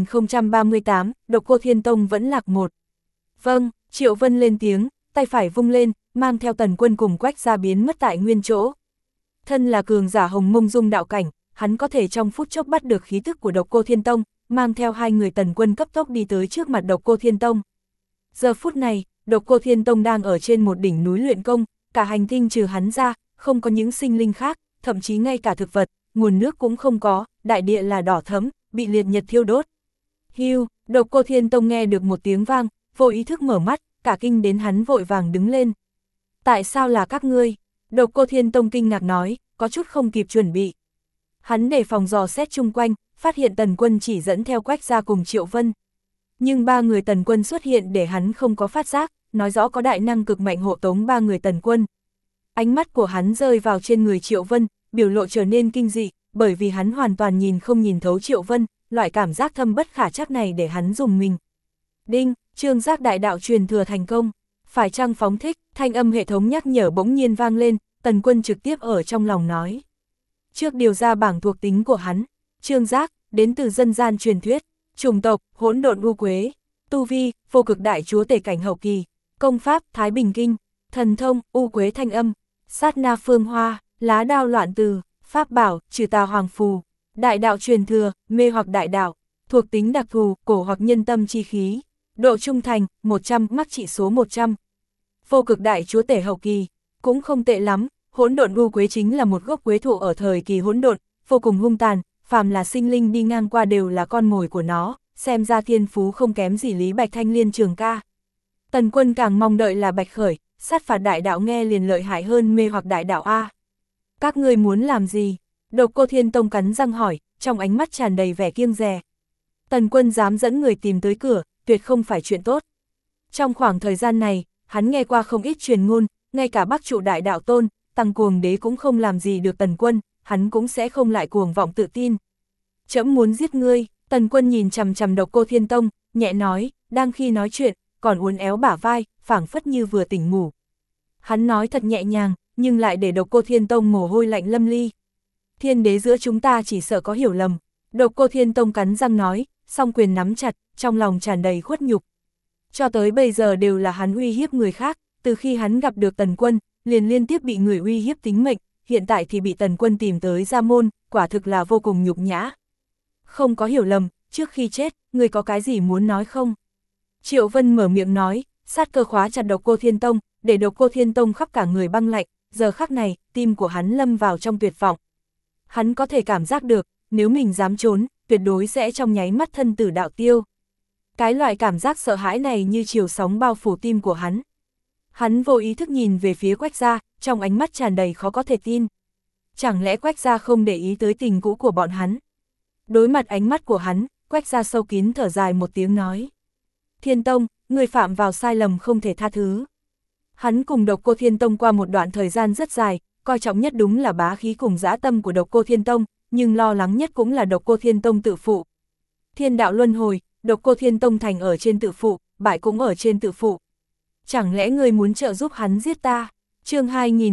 2038, Độc Cô Thiên Tông vẫn lạc 1. Vâng, Triệu Vân lên tiếng, tay phải vung lên, mang theo Tần Quân cùng Quách gia biến mất tại nguyên chỗ. Thân là cường giả Hồng Mông Dung đạo cảnh, hắn có thể trong phút chốc bắt được khí tức của Độc Cô Thiên Tông, mang theo 2 người Tần Quân cấp tốc đi tới trước mặt Độc Cô Thiên Tông. Giờ phút này, Độc Cô Thiên Tông đang ở trên một đỉnh núi luyện công, cả hành tinh trừ hắn ra, không có những sinh linh khác, thậm chí ngay cả thực vật, nguồn nước cũng không có, đại địa là đỏ thẫm, bị liệt nhật thiêu đốt. Hưu, Độc Cô Thiên Tông nghe được một tiếng vang, vô ý thức mở mắt, cả kinh đến hắn vội vàng đứng lên. Tại sao là các ngươi? Độc Cô Thiên Tông kinh ngạc nói, có chút không kịp chuẩn bị. Hắn đề phòng dò xét chung quanh, phát hiện Tần Quân chỉ dẫn theo Quách gia cùng Triệu Vân. Nhưng 3 người Tần Quân xuất hiện để hắn không có phát giác, nói rõ có đại năng cực mạnh hộ tống 3 người Tần Quân. Ánh mắt của hắn rơi vào trên người Triệu Vân, biểu lộ trở nên kinh dị, bởi vì hắn hoàn toàn không nhìn thấu Triệu Vân, loại cảm giác thâm bất khả trắc này để hắn dùng mình. Đinh, Trương Giác đại đạo truyền thừa thành công, phải chăng phóng thích, thanh âm hệ thống nhắc nhở bỗng nhiên vang lên, Tần Quân trực tiếp ở trong lòng nói. Trước điều ra bảng thuộc tính của hắn, Trương Giác, đến từ dân gian truyền thuyết, chủng tộc, hỗn độn u quế, tu vi, vô cực đại chúa tể cảnh hậu kỳ, công pháp, Thái Bình Kinh, thần thông, u quế thanh âm, sát na phương hoa, lá đao loạn từ, pháp bảo, trừ tà hoàng phù, đại đạo truyền thừa, mê hoặc đại đạo, thuộc tính đặc thù, cổ hoặc nhân tâm chi khí, độ trung thành, 100, mắc trị số 100. Vô cực đại chúa tể hậu kỳ, cũng không tệ lắm, hỗn độn u quế chính là một gốc quế thụ ở thời kỳ hỗn độn, vô cùng hung tàn, phàm là sinh linh đi ngang qua đều là con mồi của nó, xem ra thiên phú không kém gì Lý Bạch Thanh Liên Trường Ca. Tần Quân càng mong đợi là Bạch Khởi, sát phạt đại đạo nghe liền lợi hại hơn mê hoặc đại đạo A. Các ngươi muốn làm gì? Độc Cô Thiên Tông cắn răng hỏi, trong ánh mắt tràn đầy vẻ kiêng dè. Tần Quân dám dẫn người tìm tới cửa, tuyệt không phải chuyện tốt. Trong khoảng thời gian này, hắn nghe qua không ít truyền ngôn, ngay cả Bắc Trụ Đại Đạo Tôn, Tăng Cuồng Đế cũng không làm gì được Tần Quân, hắn cũng sẽ không lại cuồng vọng tự tin. Trẫm muốn giết ngươi, Tần Quân nhìn chằm chằm Độc Cô Thiên Tông, nhẹ nói, đang khi nói chuyện, còn uốn éo bả vai, phảng phất như vừa tỉnh ngủ. Hắn nói thật nhẹ nhàng, nhưng lại để Độc Cô Thiên Tông mồ hôi lạnh lâm ly. Thiên đế giữa chúng ta chỉ sợ có hiểu lầm, Độc Cô Thiên Tông cắn răng nói, song quyền nắm chặt, trong lòng tràn đầy khuất nhục. Cho tới bây giờ đều là hắn uy hiếp người khác, từ khi hắn gặp được Tần Quân, liền liên tiếp bị người uy hiếp tính mệnh, hiện tại thì bị Tần Quân tìm tới ra môn, quả thực là vô cùng nhục nhã. Không có hiểu lầm, trước khi chết, người có cái gì muốn nói không? Triệu Vân mở miệng nói, sát cơ khóa chặt Độc Cô Thiên Tông, để Độc Cô Thiên Tông khắp cả người băng lạnh, giờ khắc này, tim của hắn lâm vào trong tuyệt vọng. Hắn có thể cảm giác được, nếu mình dám trốn, tuyệt đối sẽ trong nháy mắt thân tử đạo tiêu. Cái loại cảm giác sợ hãi này như chiều sóng bao phủ tim của hắn. Hắn vô ý thức nhìn về phía Quách gia, trong ánh mắt tràn đầy khó có thể tin. Chẳng lẽ Quách gia không để ý tới tình cũ của bọn hắn? Đối mặt ánh mắt của hắn, Quách gia sâu kín thở dài một tiếng nói. Thiên Tông, người phạm vào sai lầm không thể tha thứ. Hắn cùng Độc Cô Thiên Tông qua một đoạn thời gian rất dài, coi trọng nhất đúng là bá khí cùng dã tâm của Độc Cô Thiên Tông, nhưng lo lắng nhất cũng là Độc Cô Thiên Tông tự phụ. Thiên đạo luân hồi, Độc Cô Thiên Tông thành ở trên tự phụ, bại cũng ở trên tự phụ. Chẳng lẽ ngươi muốn trợ giúp hắn giết ta? Chương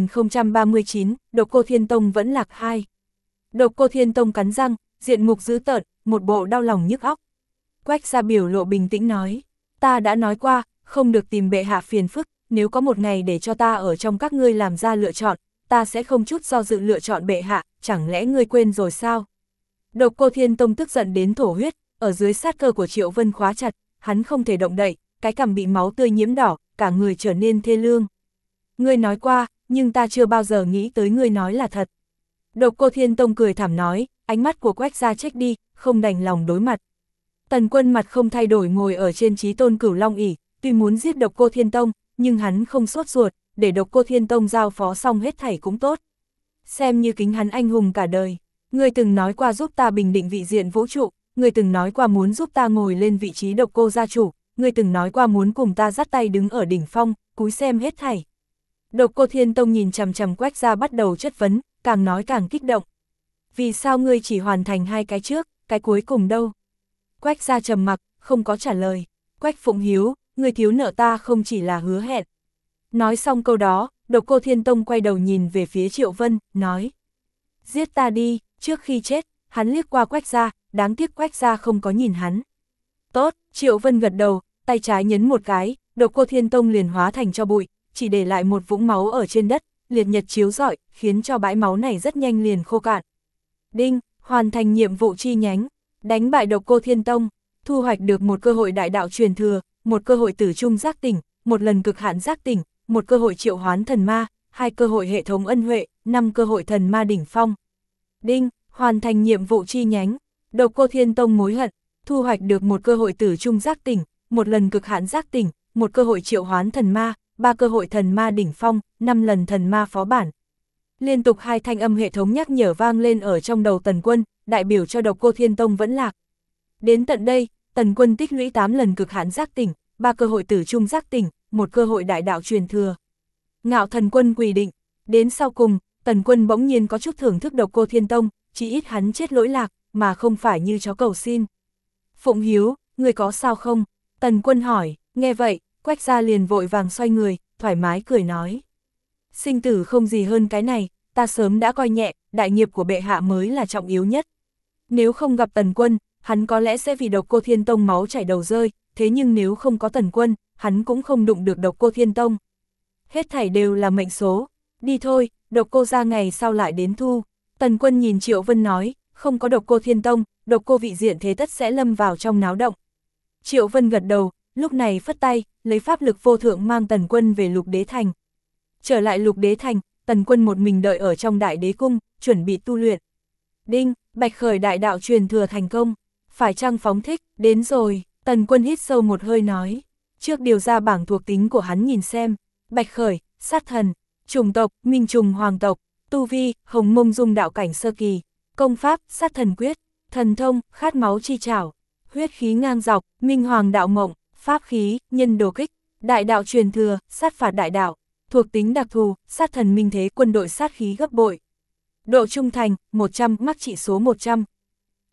2039, Độc Cô Thiên Tông vẫn lạc 2. Độc Cô Thiên Tông cắn răng, diện mục dữ tợn, một bộ đau lòng nhức óc. Quách gia biểu lộ bình tĩnh nói, ta đã nói qua, không được tìm bệ hạ phiền phức, nếu có một ngày để cho ta ở trong các ngươi làm ra lựa chọn, ta sẽ không chút do dự lựa chọn bệ hạ, chẳng lẽ ngươi quên rồi sao? Độc Cô Thiên Tông tức giận đến thổ huyết, ở dưới sát cơ của Triệu Vân khóa chặt, hắn không thể động đậy, cái cằm bị máu tươi nhiễm đỏ, cả người trở nên thê lương. Ngươi nói qua, nhưng ta chưa bao giờ nghĩ tới ngươi nói là thật. Độc Cô Thiên Tông cười thảm nói, ánh mắt của Quách gia trách đi, không đành lòng đối mặt. Tần Quân mặt không thay đổi ngồi ở trên Chí Tôn Cửu Long ỷ, tuy muốn giết Độc Cô Thiên Tông, nhưng hắn không sốt ruột, để Độc Cô Thiên Tông giao phó xong hết thảy cũng tốt. xem như kính hắn anh hùng cả đời. Ngươi từng nói qua giúp ta bình định vị diện vũ trụ, ngươi từng nói qua muốn giúp ta ngồi lên vị trí độc cô gia chủ, ngươi từng nói qua muốn cùng ta dắt tay đứng ở đỉnh phong, cúi xem hết thảy. Độc Cô Thiên Tông nhìn chằm chằm Quách Gia bắt đầu chất vấn, càng nói càng kích động. Vì sao ngươi chỉ hoàn thành 2 cái trước, cái cuối cùng đâu? Quách Gia trầm mặc, không có trả lời. Quách Phụng Hiếu, ngươi thiếu nợ ta không chỉ là hứa hẹn. Nói xong câu đó, Độc Cô Thiên Tông quay đầu nhìn về phía Triệu Vân, nói. Giết ta đi, trước khi chết, hắn liếc qua Quách Gia, đáng tiếc Quách Gia không có nhìn hắn. Tốt, Triệu Vân gật đầu, tay trái nhấn một cái, Độc Cô Thiên Tông liền hóa thành cho bụi, chỉ để lại một vũng máu ở trên đất, liệt nhật chiếu rọi, khiến cho bãi máu này rất nhanh liền khô cạn. Đinh, hoàn thành nhiệm vụ chi nhánh, đánh bại Độc Cô Thiên Tông, thu hoạch được một cơ hội đại đạo truyền thừa, một cơ hội tử trung giác tỉnh, một lần cực hạn giác tỉnh, một cơ hội triệu hoán thần ma, 2 cơ hội hệ thống ân huệ, 5 cơ hội thần ma đỉnh phong. Đinh, hoàn thành nhiệm vụ chi nhánh, Độc Cô Thiên Tông mối hận, thu hoạch được một cơ hội tử trung giác tỉnh, một lần cực hạn giác tỉnh, một cơ hội triệu hoán thần ma, 3 cơ hội thần ma đỉnh phong, 5 lần thần ma phó bản. Liên tục 2 thanh âm hệ thống nhắc nhở vang lên ở trong đầu Tần Quân, đại biểu cho Độc Cô Thiên Tông vẫn lạc. Đến tận đây, Tần Quân tích lũy 8 lần cực hạn giác tỉnh, 3 cơ hội tử trung giác tỉnh, 1 cơ hội đại đạo truyền thừa. Ngạo Thần Quân quỳ định, đến sau cùng, Tần Quân bỗng nhiên có chút thưởng thức Độc Cô Thiên Tông, chỉ ít hắn chết lỗi lạc, mà không phải như chó cầu xin. Phụng Hiếu, người có sao không? Tần Quân hỏi, nghe vậy, Quách Gia liền vội vàng xoay người, thoải mái cười nói. Sinh tử không gì hơn cái này, ta sớm đã coi nhẹ, đại nghiệp của bệ hạ mới là trọng yếu nhất. Nếu không gặp Tần Quân, hắn có lẽ sẽ vì Độc Cô Thiên Tông máu chảy đầu rơi, thế nhưng nếu không có Tần Quân, hắn cũng không đụng được Độc Cô Thiên Tông. Hết thảy đều là mệnh số, đi thôi, Độc Cô gia ngày sau lại đến thu. Tần Quân nhìn Triệu Vân nói, không có Độc Cô Thiên Tông, Độc Cô vị diện thế tất sẽ lâm vào trong náo động. Triệu Vân gật đầu, lúc này phất tay, lấy pháp lực vô thượng mang Tần Quân về Lục Đế Thành. Trở lại Lục Đế Thành, Tần Quân một mình đợi ở trong Đại Đế Cung, chuẩn bị tu luyện. Đinh, Bạch Khởi đại đạo truyền thừa thành công, phải chăng phóng thích, đến rồi, Tần Quân hít sâu một hơi nói. Trước điều ra bảng thuộc tính của hắn nhìn xem, Bạch Khởi, sát thần, chủng tộc, minh trùng hoàng tộc, tu vi, hồng mông dung đạo cảnh sơ kỳ, công pháp, sát thần quyết, thần thông, khát máu chi trảo, huyết khí ngang dọc, minh hoàng đạo mộng, pháp khí, nhân đồ kích, đại đạo truyền thừa, sát phạt đại đạo, thuộc tính đặc thù, sát thần minh thế quân đội sát khí gấp bội. Độ trung thành, 100, mắc trị số 100,